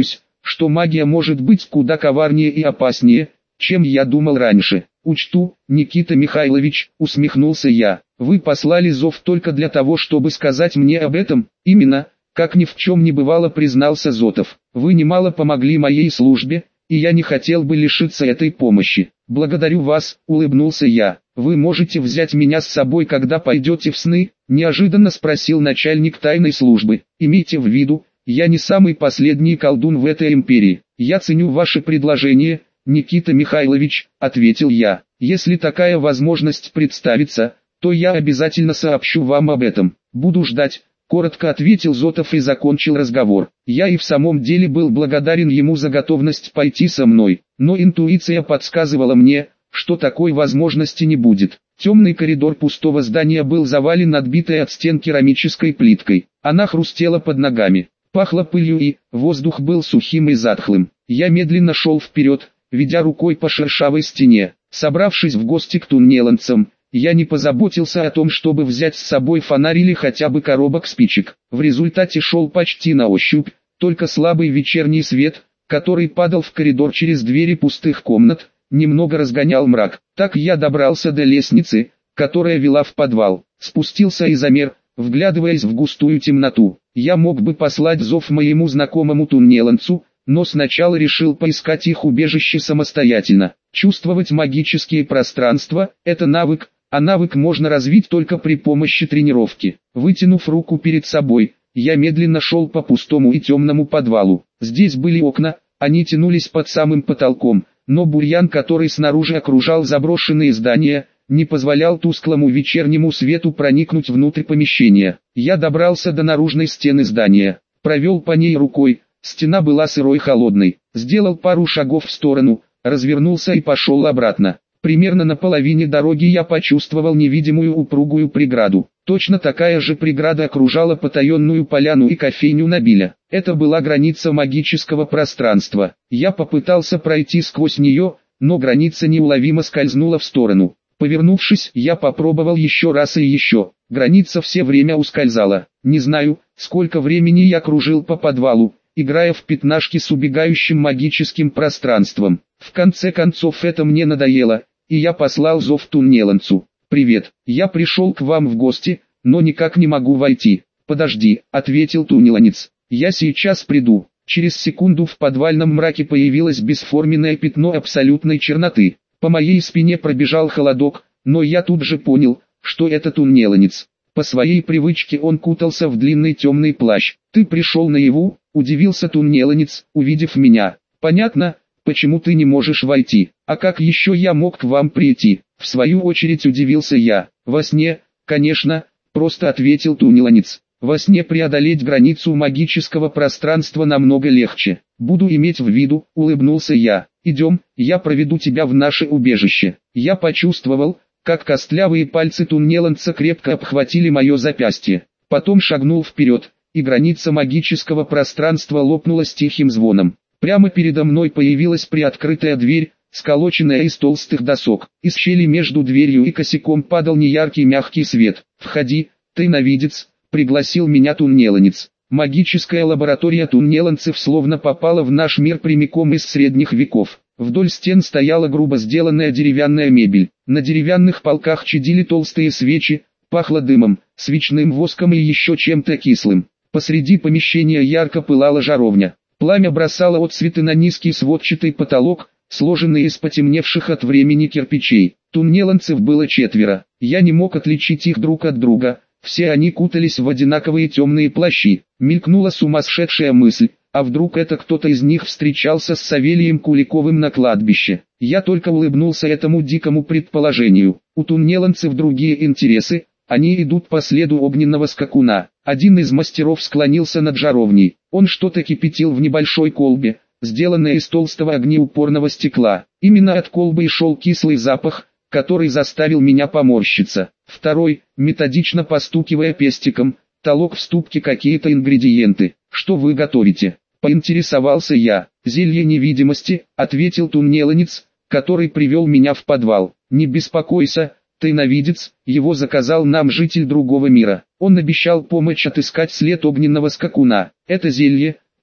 что магия может быть куда коварнее и опаснее, чем я думал раньше. Учту, Никита Михайлович, усмехнулся я. Вы послали зов только для того, чтобы сказать мне об этом? Именно, как ни в чем не бывало, признался Зотов. Вы немало помогли моей службе, и я не хотел бы лишиться этой помощи. Благодарю вас, улыбнулся я. Вы можете взять меня с собой, когда пойдете в сны? Неожиданно спросил начальник тайной службы. Имейте в виду, я не самый последний колдун в этой империи. Я ценю ваше предложение, Никита Михайлович, ответил я. Если такая возможность представится, то я обязательно сообщу вам об этом. Буду ждать. Коротко ответил Зотов и закончил разговор. Я и в самом деле был благодарен ему за готовность пойти со мной, но интуиция подсказывала мне, что такой возможности не будет. Темный коридор пустого здания был завален отбитой от стен керамической плиткой. Она хрустела под ногами, пахло пылью и воздух был сухим и затхлым. Я медленно шел вперед, ведя рукой по шершавой стене. Собравшись в гости к туннеланцам, я не позаботился о том, чтобы взять с собой фонарь или хотя бы коробок спичек. В результате шел почти на ощупь, только слабый вечерний свет, который падал в коридор через двери пустых комнат, немного разгонял мрак. Так я добрался до лестницы, которая вела в подвал. Спустился и замер, вглядываясь в густую темноту. Я мог бы послать зов моему знакомому туннеланцу, но сначала решил поискать их убежище самостоятельно. Чувствовать магические пространства – это навык, а навык можно развить только при помощи тренировки. Вытянув руку перед собой, я медленно шел по пустому и темному подвалу. Здесь были окна, они тянулись под самым потолком, но бурьян, который снаружи окружал заброшенные здания, не позволял тусклому вечернему свету проникнуть внутрь помещения. Я добрался до наружной стены здания, провел по ней рукой, стена была сырой и холодной, сделал пару шагов в сторону, развернулся и пошел обратно. Примерно на половине дороги я почувствовал невидимую упругую преграду. Точно такая же преграда окружала потаенную поляну и кофейню Набиля. Это была граница магического пространства. Я попытался пройти сквозь нее, но граница неуловимо скользнула в сторону. Повернувшись, я попробовал еще раз и еще. Граница все время ускользала. Не знаю, сколько времени я кружил по подвалу, играя в пятнашки с убегающим магическим пространством. В конце концов это мне надоело, и я послал зов туннеланцу. «Привет, я пришел к вам в гости, но никак не могу войти». «Подожди», — ответил туннеланец, — «я сейчас приду». Через секунду в подвальном мраке появилось бесформенное пятно абсолютной черноты. По моей спине пробежал холодок, но я тут же понял, что это туннеланец. По своей привычке он кутался в длинный темный плащ. «Ты пришел наяву?» — удивился туннеланец, увидев меня. «Понятно, почему ты не можешь войти. А как еще я мог к вам прийти?» В свою очередь удивился я. «Во сне, конечно», — просто ответил туннеланец. «Во сне преодолеть границу магического пространства намного легче. Буду иметь в виду», — улыбнулся я. «Идем, я проведу тебя в наше убежище». Я почувствовал, как костлявые пальцы туннеланца крепко обхватили мое запястье. Потом шагнул вперед, и граница магического пространства лопнула с тихим звоном. Прямо передо мной появилась приоткрытая дверь, сколоченная из толстых досок. Из щели между дверью и косяком падал неяркий мягкий свет. «Входи, тайновидец», — пригласил меня туннеланец. Магическая лаборатория туннеланцев словно попала в наш мир прямиком из средних веков. Вдоль стен стояла грубо сделанная деревянная мебель. На деревянных полках чадили толстые свечи, пахло дымом, свечным воском и еще чем-то кислым. Посреди помещения ярко пылала жаровня. Пламя бросало отсветы на низкий сводчатый потолок, сложенный из потемневших от времени кирпичей. Туннеланцев было четверо. Я не мог отличить их друг от друга. Все они кутались в одинаковые темные плащи. Мелькнула сумасшедшая мысль, а вдруг это кто-то из них встречался с Савелием Куликовым на кладбище. Я только улыбнулся этому дикому предположению. У туннеланцев другие интересы, они идут по следу огненного скакуна. Один из мастеров склонился над жаровней. Он что-то кипятил в небольшой колбе, сделанной из толстого огнеупорного стекла. Именно от колбы и шел кислый запах, который заставил меня поморщиться. Второй, методично постукивая пестиком, толок в ступке какие-то ингредиенты. «Что вы готовите?» — поинтересовался я. «Зелье невидимости», — ответил туннеланец, который привел меня в подвал. «Не беспокойся, тайновидец, его заказал нам житель другого мира. Он обещал помочь отыскать след огненного скакуна. Это зелье,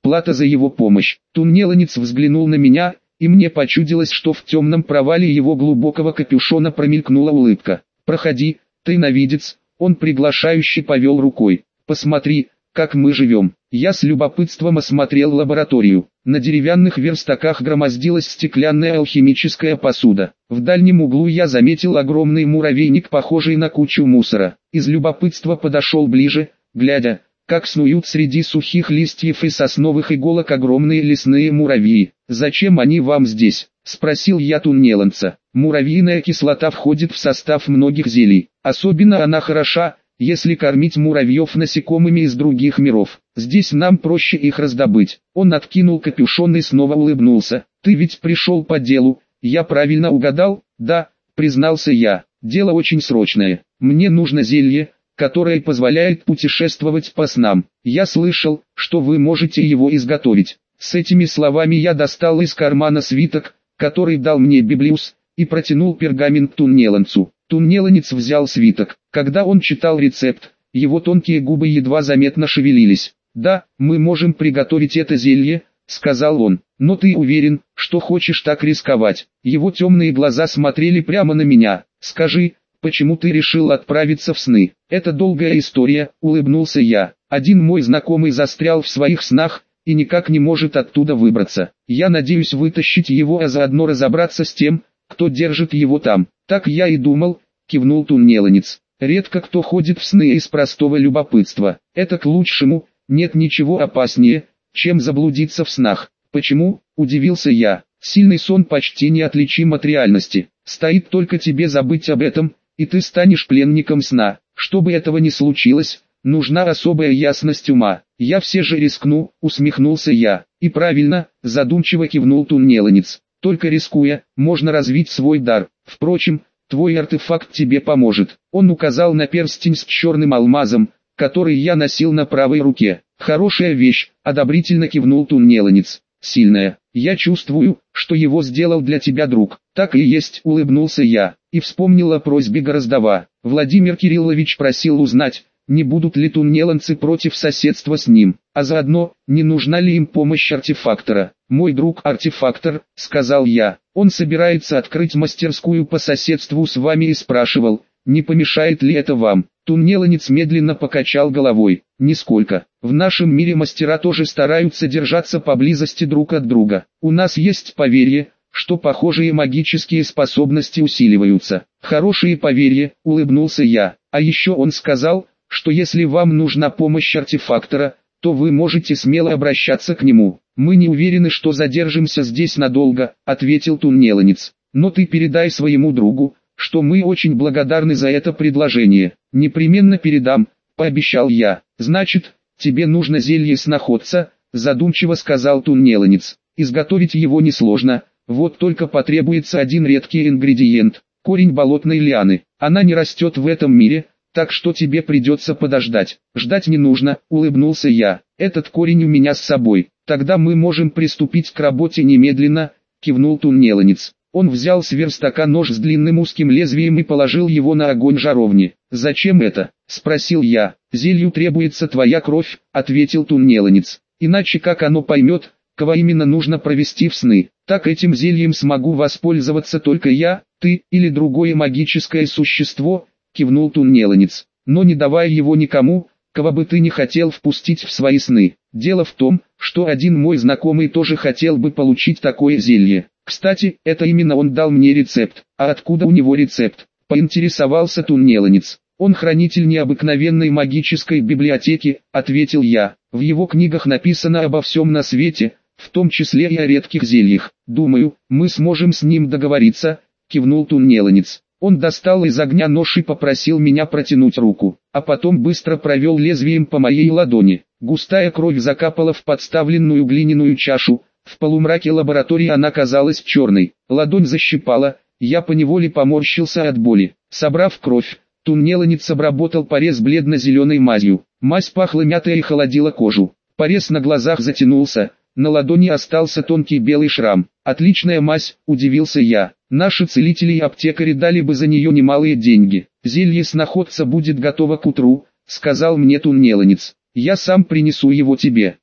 плата за его помощь. Туннеланец взглянул на меня, и мне почудилось, что в темном провале его глубокого капюшона промелькнула улыбка. «Проходи, тайновидец», он приглашающе повел рукой. «Посмотри, как мы живем». Я с любопытством осмотрел лабораторию. На деревянных верстаках громоздилась стеклянная алхимическая посуда. В дальнем углу я заметил огромный муравейник, похожий на кучу мусора. Из любопытства подошел ближе, глядя, как снуют среди сухих листьев и сосновых иголок огромные лесные муравьи. «Зачем они вам здесь?» — спросил я туннеланца. «Муравьиная кислота входит в состав многих зелий. Особенно она хороша, если кормить муравьев насекомыми из других миров. Здесь нам проще их раздобыть». Он откинул капюшон и снова улыбнулся. «Ты ведь пришел по делу, я правильно угадал?» «Да», признался я, «дело очень срочное. Мне нужно зелье, которое позволяет путешествовать по снам. Я слышал, что вы можете его изготовить». С этими словами я достал из кармана свиток, который дал мне Библиус, и протянул пергамент туннеланцу. Туннеланец взял свиток. Когда он читал рецепт, его тонкие губы едва заметно шевелились. «Да, мы можем приготовить это зелье», — сказал он. «Но ты уверен, что хочешь так рисковать?» Его темные глаза смотрели прямо на меня. «Скажи, почему ты решил отправиться в сны?» «Это долгая история», — улыбнулся я. «Один мой знакомый застрял в своих снах и никак не может оттуда выбраться. Я надеюсь вытащить его, а заодно разобраться с тем, кто держит его там». «Так я и думал», — кивнул туннеланец. «Редко кто ходит в сны из простого любопытства. Это к лучшему, нет ничего опаснее, чем заблудиться в снах». «Почему?» — удивился я. «Сильный сон почти неотличим от реальности. Стоит только тебе забыть об этом, и ты станешь пленником сна. Чтобы этого не случилось, нужна особая ясность ума». «Я все же рискну», — усмехнулся я. «И правильно», — задумчиво кивнул туннеланец. «Только рискуя, можно развить свой дар. Впрочем, твой артефакт тебе поможет». Он указал на перстень с черным алмазом, который я носил на правой руке. «Хорошая вещь», — одобрительно кивнул туннеланец. «Сильная. Я чувствую, что его сделал для тебя друг». «Так и есть», — улыбнулся я, и вспомнил о просьбе Гороздова. Владимир Кириллович просил узнать, не будут ли туннеланцы против соседства с ним, а заодно, не нужна ли им помощь артефактора. «Мой друг артефактор», — сказал я, — «он собирается открыть мастерскую по соседству с вами и спрашивал, не помешает ли это вам». Туннеланец медленно покачал головой. «Нисколько. В нашем мире мастера тоже стараются держаться поблизости друг от друга. У нас есть поверье, что похожие магические способности усиливаются». «Хорошие поверья», — улыбнулся я. «А еще он сказал, что если вам нужна помощь артефактора, то вы можете смело обращаться к нему». «Мы не уверены, что задержимся здесь надолго», — ответил туннеланец. «Но ты передай своему другу, что мы очень благодарны за это предложение». «Непременно передам», — пообещал я. «Значит, тебе нужно зелье сноходца», — задумчиво сказал туннеланец. «Изготовить его несложно, вот только потребуется один редкий ингредиент — корень болотной лианы. Она не растет в этом мире, так что тебе придется подождать». «Ждать не нужно», — улыбнулся я. «Этот корень у меня с собой. Тогда мы можем приступить к работе немедленно», — кивнул туннеланец. Он взял с верстака нож с длинным узким лезвием и положил его на огонь жаровни. «Зачем это?» — спросил я. «Зелью требуется твоя кровь», — ответил туннеланец. «Иначе как оно поймет, кого именно нужно провести в сны? Так этим зельем смогу воспользоваться только я, ты или другое магическое существо», — кивнул туннеланец. «Но не давай его никому, кого бы ты не хотел впустить в свои сны. Дело в том, что один мой знакомый тоже хотел бы получить такое зелье. Кстати, это именно он дал мне рецепт». «А откуда у него рецепт?» — поинтересовался туннеланец. «Он хранитель необыкновенной магической библиотеки», — ответил я. «В его книгах написано обо всем на свете, в том числе и о редких зельях. Думаю, мы сможем с ним договориться», — кивнул туннеланец. Он достал из огня нож и попросил меня протянуть руку, а потом быстро провел лезвием по моей ладони. Густая кровь закапала в подставленную глиняную чашу. В полумраке лаборатории она казалась черной. Ладонь защипала, я поневоле поморщился от боли. Собрав кровь, туннеланец обработал порез бледно-зеленой мазью. Мазь пахла мятой и холодила кожу. Порез на глазах затянулся, на ладони остался тонкий белый шрам. «Отличная мазь», — удивился я. «Наши целители и аптекари дали бы за нее немалые деньги». «Зелье сноходца будет готово к утру», — сказал мне туннеланец. «Я сам принесу его тебе».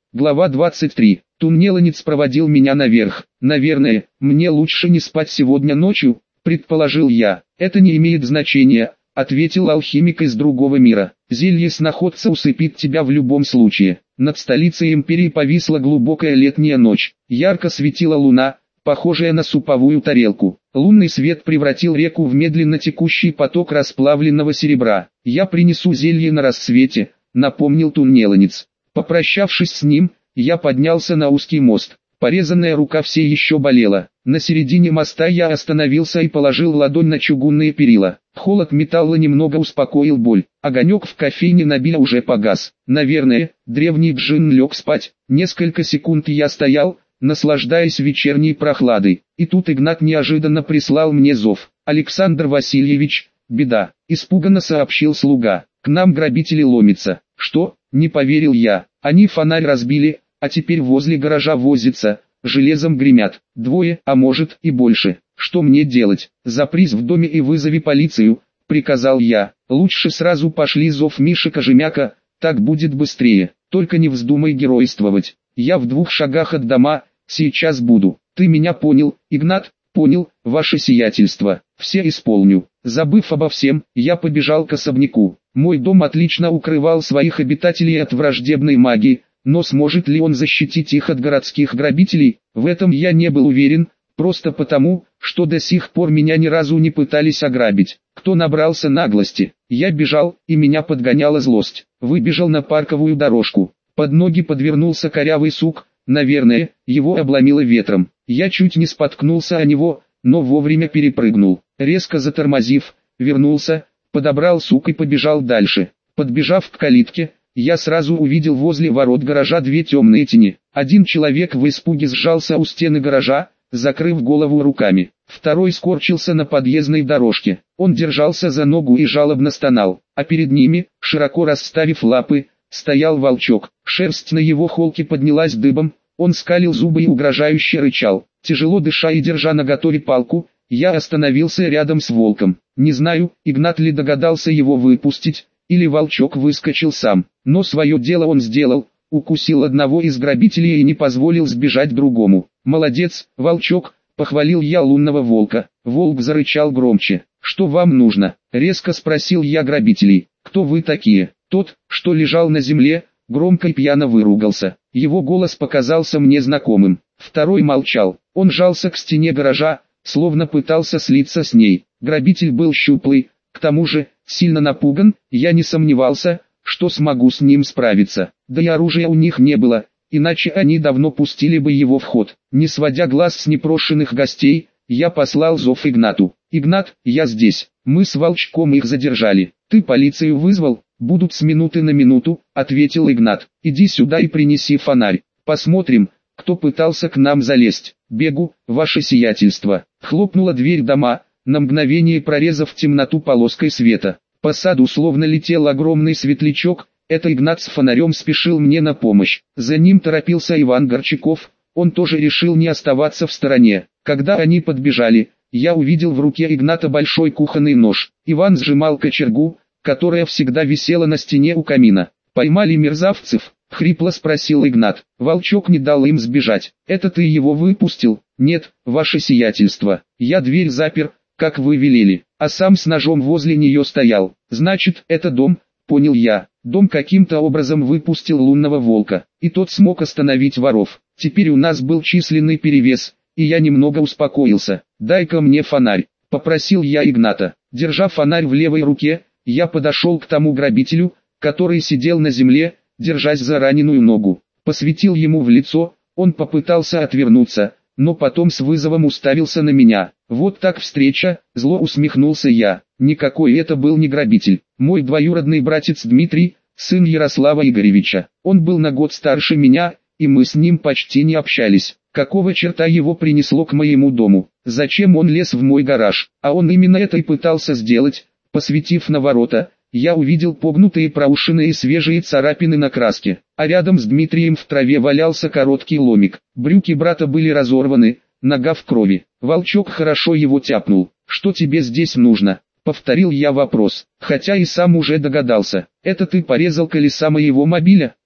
Глава двадцать три. Туннеланец проводил меня наверх. Наверное, мне лучше не спать сегодня ночью, предположил я. Это не имеет значения, ответил алхимик из другого мира. Зелье сноходца усыпит тебя в любом случае. Над столицей империи повисла глубокая летняя ночь. Ярко светила луна, похожая на суповую тарелку. Лунный свет превратил реку в медленно текущий поток расплавленного серебра. «Я принесу зелье на рассвете», — напомнил туннеланец. Попрощавшись с ним, я поднялся на узкий мост. Порезанная рука все еще болела. На середине моста я остановился и положил ладонь на чугунные перила. Холод металла немного успокоил боль. Огонек в кофейне Набиля уже погас. Наверное, древний джин лег спать. Несколько секунд я стоял, наслаждаясь вечерней прохладой. И тут Игнат неожиданно прислал мне зов. «Александр Васильевич, беда», — испуганно сообщил слуга. «К нам грабители ломятся». «Что?» — не поверил я. «Они фонарь разбили, а теперь возле гаража возятся, железом гремят. Двое, а может и больше. Что мне делать? Запрись в доме и вызови полицию», — приказал я. «Лучше сразу пошли зов Миши Кожемяка, так будет быстрее. Только не вздумай геройствовать. Я в двух шагах от дома, сейчас буду». «Ты меня понял, Игнат?» «Понял, ваше сиятельство. Все исполню». Забыв обо всем, я побежал к особняку. Мой дом отлично укрывал своих обитателей от враждебной магии, но сможет ли он защитить их от городских грабителей? В этом я не был уверен, просто потому, что до сих пор меня ни разу не пытались ограбить. Кто набрался наглости? Я бежал, и меня подгоняла злость. Выбежал на парковую дорожку. Под ноги подвернулся корявый сук, наверное, его обломило ветром. Я чуть не споткнулся о него, но вовремя перепрыгнул. Резко затормозив, вернулся, подобрал сук и побежал дальше. Подбежав к калитке, я сразу увидел возле ворот гаража две темные тени. Один человек в испуге сжался у стены гаража, закрыв голову руками. Второй скорчился на подъездной дорожке. Он держался за ногу и жалобно стонал. А перед ними, широко расставив лапы, стоял волчок. Шерсть на его холке поднялась дыбом, он скалил зубы и угрожающе рычал. Тяжело дыша и держа наготове палку, я остановился рядом с волком. Не знаю, Игнат ли догадался его выпустить, или волчок выскочил сам. Но свое дело он сделал, укусил одного из грабителей и не позволил сбежать другому. «Молодец, волчок», — похвалил я лунного волка. Волк зарычал громче. «Что вам нужно?» — резко спросил я грабителей. «Кто вы такие?» Тот, что лежал на земле, громко и пьяно выругался. Его голос показался мне знакомым. Второй молчал. Он жался к стене гаража, словно пытался слиться с ней. Грабитель был щуплый, к тому же, сильно напуган. Я не сомневался, что смогу с ним справиться. Да и оружия у них не было, иначе они давно пустили бы его в ход. Не сводя глаз с непрошенных гостей, я послал зов Игнату. «Игнат, я здесь. Мы с волчком их задержали. Ты полицию вызвал?» «Будут с минуты на минуту», — ответил Игнат. «Иди сюда и принеси фонарь. Посмотрим, кто пытался к нам залезть». «Бегу, ваше сиятельство». Хлопнула дверь дома, на мгновение прорезав темноту полоской света. По саду словно летел огромный светлячок, это Игнат с фонарем спешил мне на помощь. За ним торопился Иван Горчаков, он тоже решил не оставаться в стороне. Когда они подбежали, я увидел в руке Игната большой кухонный нож. Иван сжимал кочергу, которая всегда висела на стене у камина. «Поймали мерзавцев?» — хрипло спросил Игнат. «Волчок не дал им сбежать. Это ты его выпустил?» «Нет, ваше сиятельство. Я дверь запер, как вы велели, а сам с ножом возле нее стоял. Значит, это дом», — понял я. Дом каким-то образом выпустил лунного волка, и тот смог остановить воров. Теперь у нас был численный перевес, и я немного успокоился. «Дай-ка мне фонарь», — попросил я Игната. Держа фонарь в левой руке, я подошел к тому грабителю, который сидел на земле, держась за раненую ногу. Посветил ему в лицо, он попытался отвернуться, но потом с вызовом уставился на меня. «Вот так встреча», — зло усмехнулся я. Никакой это был не грабитель. Мой двоюродный братец Дмитрий, сын Ярослава Игоревича. Он был на год старше меня, и мы с ним почти не общались. Какого черта его принесло к моему дому? Зачем он лез в мой гараж? А он именно это и пытался сделать. Посветив на ворота, я увидел погнутые проушины и свежие царапины на краске, а рядом с Дмитрием в траве валялся короткий ломик. Брюки брата были разорваны, нога в крови. Волчок хорошо его тяпнул. «Что тебе здесь нужно?» — повторил я вопрос, хотя и сам уже догадался. «Это ты порезал колеса моего мобиля?»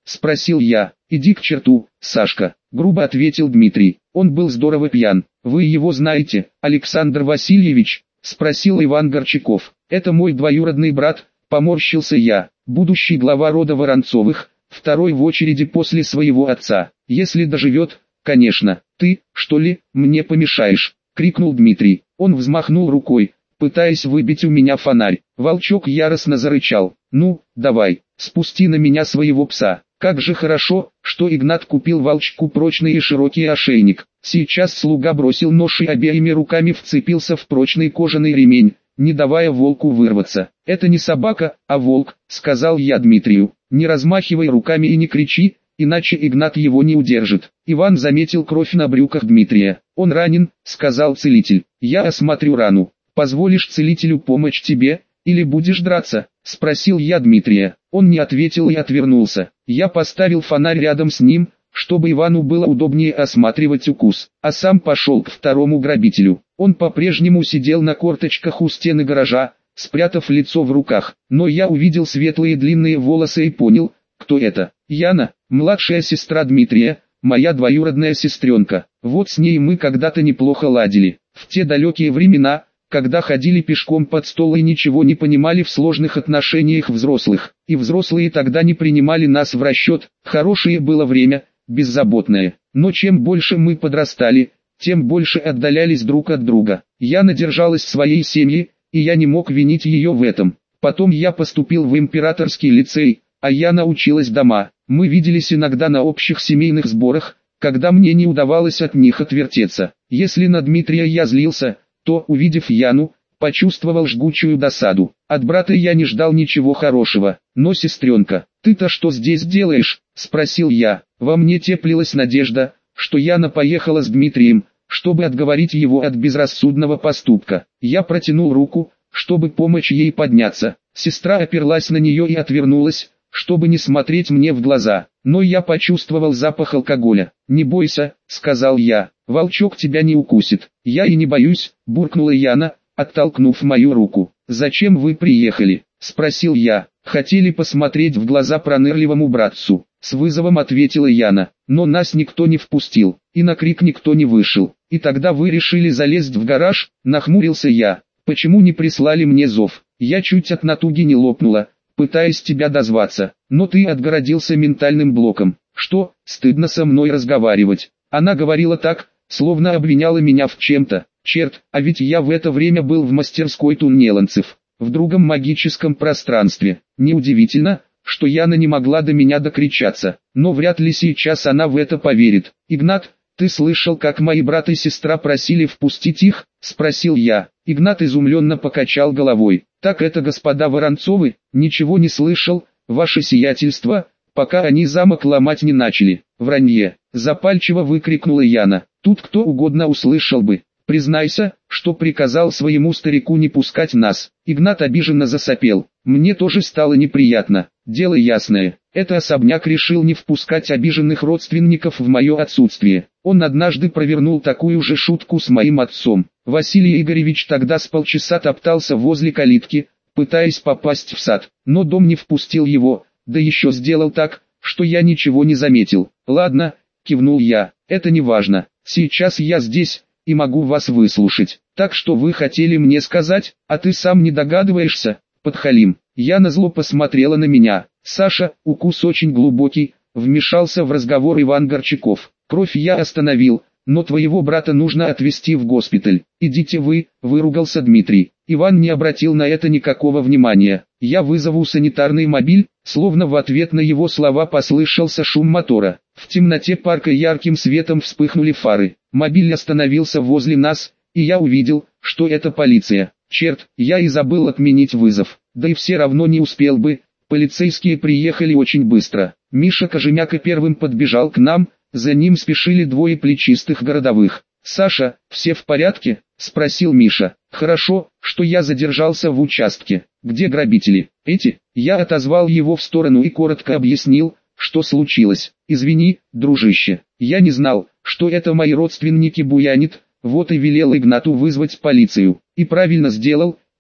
спросил я. Иди к черту, Сашка, грубо ответил Дмитрий. Он был здорово пьян. Вы его знаете, Александр Васильевич? Спросил Иван Горчаков. Это мой двоюродный брат, поморщился я, будущий глава рода Воронцовых, второй в очереди после своего отца. Если доживет, конечно. Ты, что ли, мне помешаешь? Крикнул Дмитрий. Он взмахнул рукой, пытаясь выбить у меня фонарь. Волчок яростно зарычал. Ну, давай, спусти на меня своего пса. Как же хорошо, что Игнат купил волчку прочный и широкий ошейник. Сейчас слуга бросил нож и обеими руками вцепился в прочный кожаный ремень, не давая волку вырваться. «Это не собака, а волк», — сказал я Дмитрию. «Не размахивай руками и не кричи, иначе Игнат его не удержит». Иван заметил кровь на брюках Дмитрия. «Он ранен», — сказал целитель. «Я осмотрю рану. Позволишь целителю помочь тебе, или будешь драться?» — спросил я Дмитрия. Он не ответил и отвернулся. Я поставил фонарь рядом с ним, чтобы Ивану было удобнее осматривать укус, а сам пошел к второму грабителю. Он по-прежнему сидел на корточках у стены гаража, спрятав лицо в руках, но я увидел светлые длинные волосы и понял, кто это. Яна, младшая сестра Дмитрия, моя двоюродная сестренка. Вот с ней мы когда-то неплохо ладили. В те далекие времена, когда ходили пешком под стол и ничего не понимали в сложных отношениях взрослых, и взрослые тогда не принимали нас в расчет. Хорошее было время, беззаботное, но чем больше мы подрастали, тем больше отдалялись друг от друга. Яна держалась своей семьи, и я не мог винить ее в этом. Потом я поступил в императорский лицей, а Яна училась дома. Мы виделись иногда на общих семейных сборах, когда мне не удавалось от них отвертеться. Если на Дмитрия я злился, то, увидев Яну, почувствовал жгучую досаду. От брата я не ждал ничего хорошего. «Но, сестренка, ты-то что здесь делаешь?» – спросил я. Во мне теплилась надежда, что Яна поехала с Дмитрием, чтобы отговорить его от безрассудного поступка. Я протянул руку, чтобы помочь ей подняться. Сестра оперлась на нее и отвернулась, чтобы не смотреть мне в глаза. Но я почувствовал запах алкоголя. «Не бойся», — сказал я, — «волчок тебя не укусит». «Я и не боюсь», — буркнула Яна, оттолкнув мою руку. «Зачем вы приехали?» — спросил я. «Хотели посмотреть в глаза пронырливому братцу», — с вызовом ответила Яна. «Но нас никто не впустил, и на крик никто не вышел. И тогда вы решили залезть в гараж?» — нахмурился я. «Почему не прислали мне зов? Я чуть от натуги не лопнула, пытаясь тебя дозваться, но ты отгородился ментальным блоком. Что, стыдно со мной разговаривать?» Она говорила так, словно обвиняла меня в чем-то. Черт, а ведь я в это время был в мастерской туннеланцев, в другом магическом пространстве. Неудивительно, что Яна не могла до меня докричаться, но вряд ли сейчас она в это поверит. «Игнат, ты слышал, как мои брат и сестра просили впустить их?» — спросил я. Игнат изумленно покачал головой. «Так это господа Воронцовы?» «Ничего не слышал, ваше сиятельство, пока они замок ломать не начали». «Вранье!» — запальчиво выкрикнула Яна. «Тут кто угодно услышал бы. Признайся, что приказал своему старику не пускать нас». Игнат обиженно засопел. Мне тоже стало неприятно. Дело ясное. Это особняк решил не впускать обиженных родственников в мое отсутствие. Он однажды провернул такую же шутку с моим отцом. Василий Игоревич тогда с полчаса топтался возле калитки, пытаясь попасть в сад, но дом не впустил его, да еще сделал так, что я ничего не заметил. «Ладно», — кивнул я, — «это не важно. Сейчас я здесь и могу вас выслушать. Так что вы хотели мне сказать, а ты сам не догадываешься, подхалим?» Яна зло посмотрела на меня. «Саша, укус очень глубокий», — вмешался в разговор Иван Горчаков. «Кровь я остановил, но твоего брата нужно отвезти в госпиталь». «Идите вы», — выругался Дмитрий. Иван не обратил на это никакого внимания. «Я вызову санитарный мобиль», словно в ответ на его слова послышался шум мотора. В темноте парка ярким светом вспыхнули фары. Мобиль остановился возле нас, и я увидел, что это полиция. Черт, я и забыл отменить вызов. Да и все равно не успел бы, полицейские приехали очень быстро. Миша Кожемяка первым подбежал к нам, за ним спешили двое плечистых городовых. «Саша, все в порядке?» — спросил Миша. «Хорошо, что я задержался в участке. Где грабители?» «Эти?» Я отозвал его в сторону и коротко объяснил, что случилось. «Извини, дружище, я не знал, что это мои родственники буянит, вот и велел Игнату вызвать полицию. И правильно сделал»,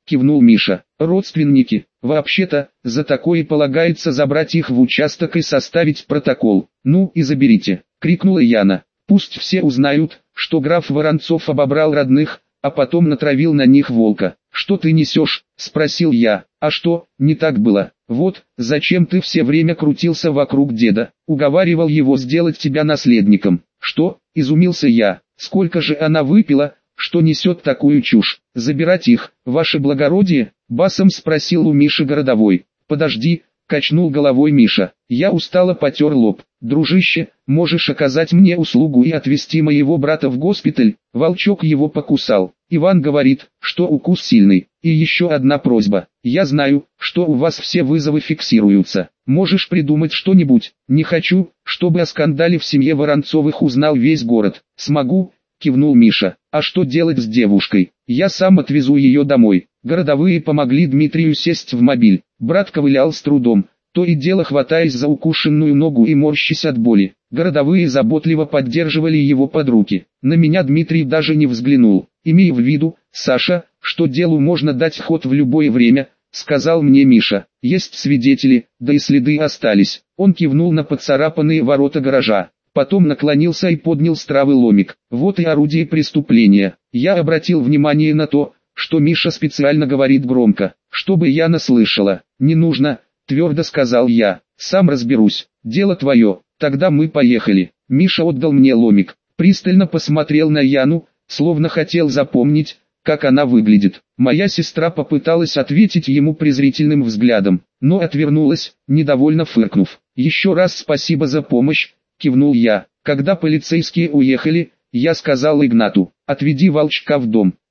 кивнул Миша. Родственники. Вообще-то, за такое полагается забрать их в участок и составить протокол. Ну и заберите, крикнула Яна. Пусть все узнают, что граф Воронцов обобрал родных, а потом натравил на них волка. Что ты несешь? Спросил я. А что, не так было? Вот, зачем ты все время крутился вокруг деда? Уговаривал его сделать тебя наследником. Что? Изумился я. Сколько же она выпила, что несет такую чушь? Забирать их, ваше благородие? Басом спросил у Миши городовой. Подожди, качнул головой Миша. Я устало потер лоб. Дружище, можешь оказать мне услугу и отвезти моего брата в госпиталь? Волчок его покусал. Иван говорит, что укус сильный. И еще одна просьба. Я знаю, что у вас все вызовы фиксируются. Можешь придумать что-нибудь? Не хочу, чтобы о скандале в семье Воронцовых узнал весь город. Смогу, кивнул Миша. А что делать с девушкой? Я сам отвезу ее домой. Городовые помогли Дмитрию сесть в мобиль. Брат ковылял с трудом, то и дело хватаясь за укушенную ногу и морщась от боли. Городовые заботливо поддерживали его под руки. На меня Дмитрий даже не взглянул. «Имей в виду, Саша, что делу можно дать ход в любое время», — сказал мне Миша. «Есть свидетели, да и следы остались». Он кивнул на поцарапанные ворота гаража. Потом наклонился и поднял с травы ломик. Вот и орудие преступления. Я обратил внимание на то, что Миша специально говорит громко, чтобы Яна слышала. «Не нужно», — твердо сказал я. «Сам разберусь. Дело твое. Тогда мы поехали». Миша отдал мне ломик. Пристально посмотрел на Яну, словно хотел запомнить, как она выглядит. Моя сестра попыталась ответить ему презрительным взглядом, но отвернулась, недовольно фыркнув. «Еще раз спасибо за помощь», — кивнул я. Когда полицейские уехали, я сказал Игнату: «Отведи волчка в дом».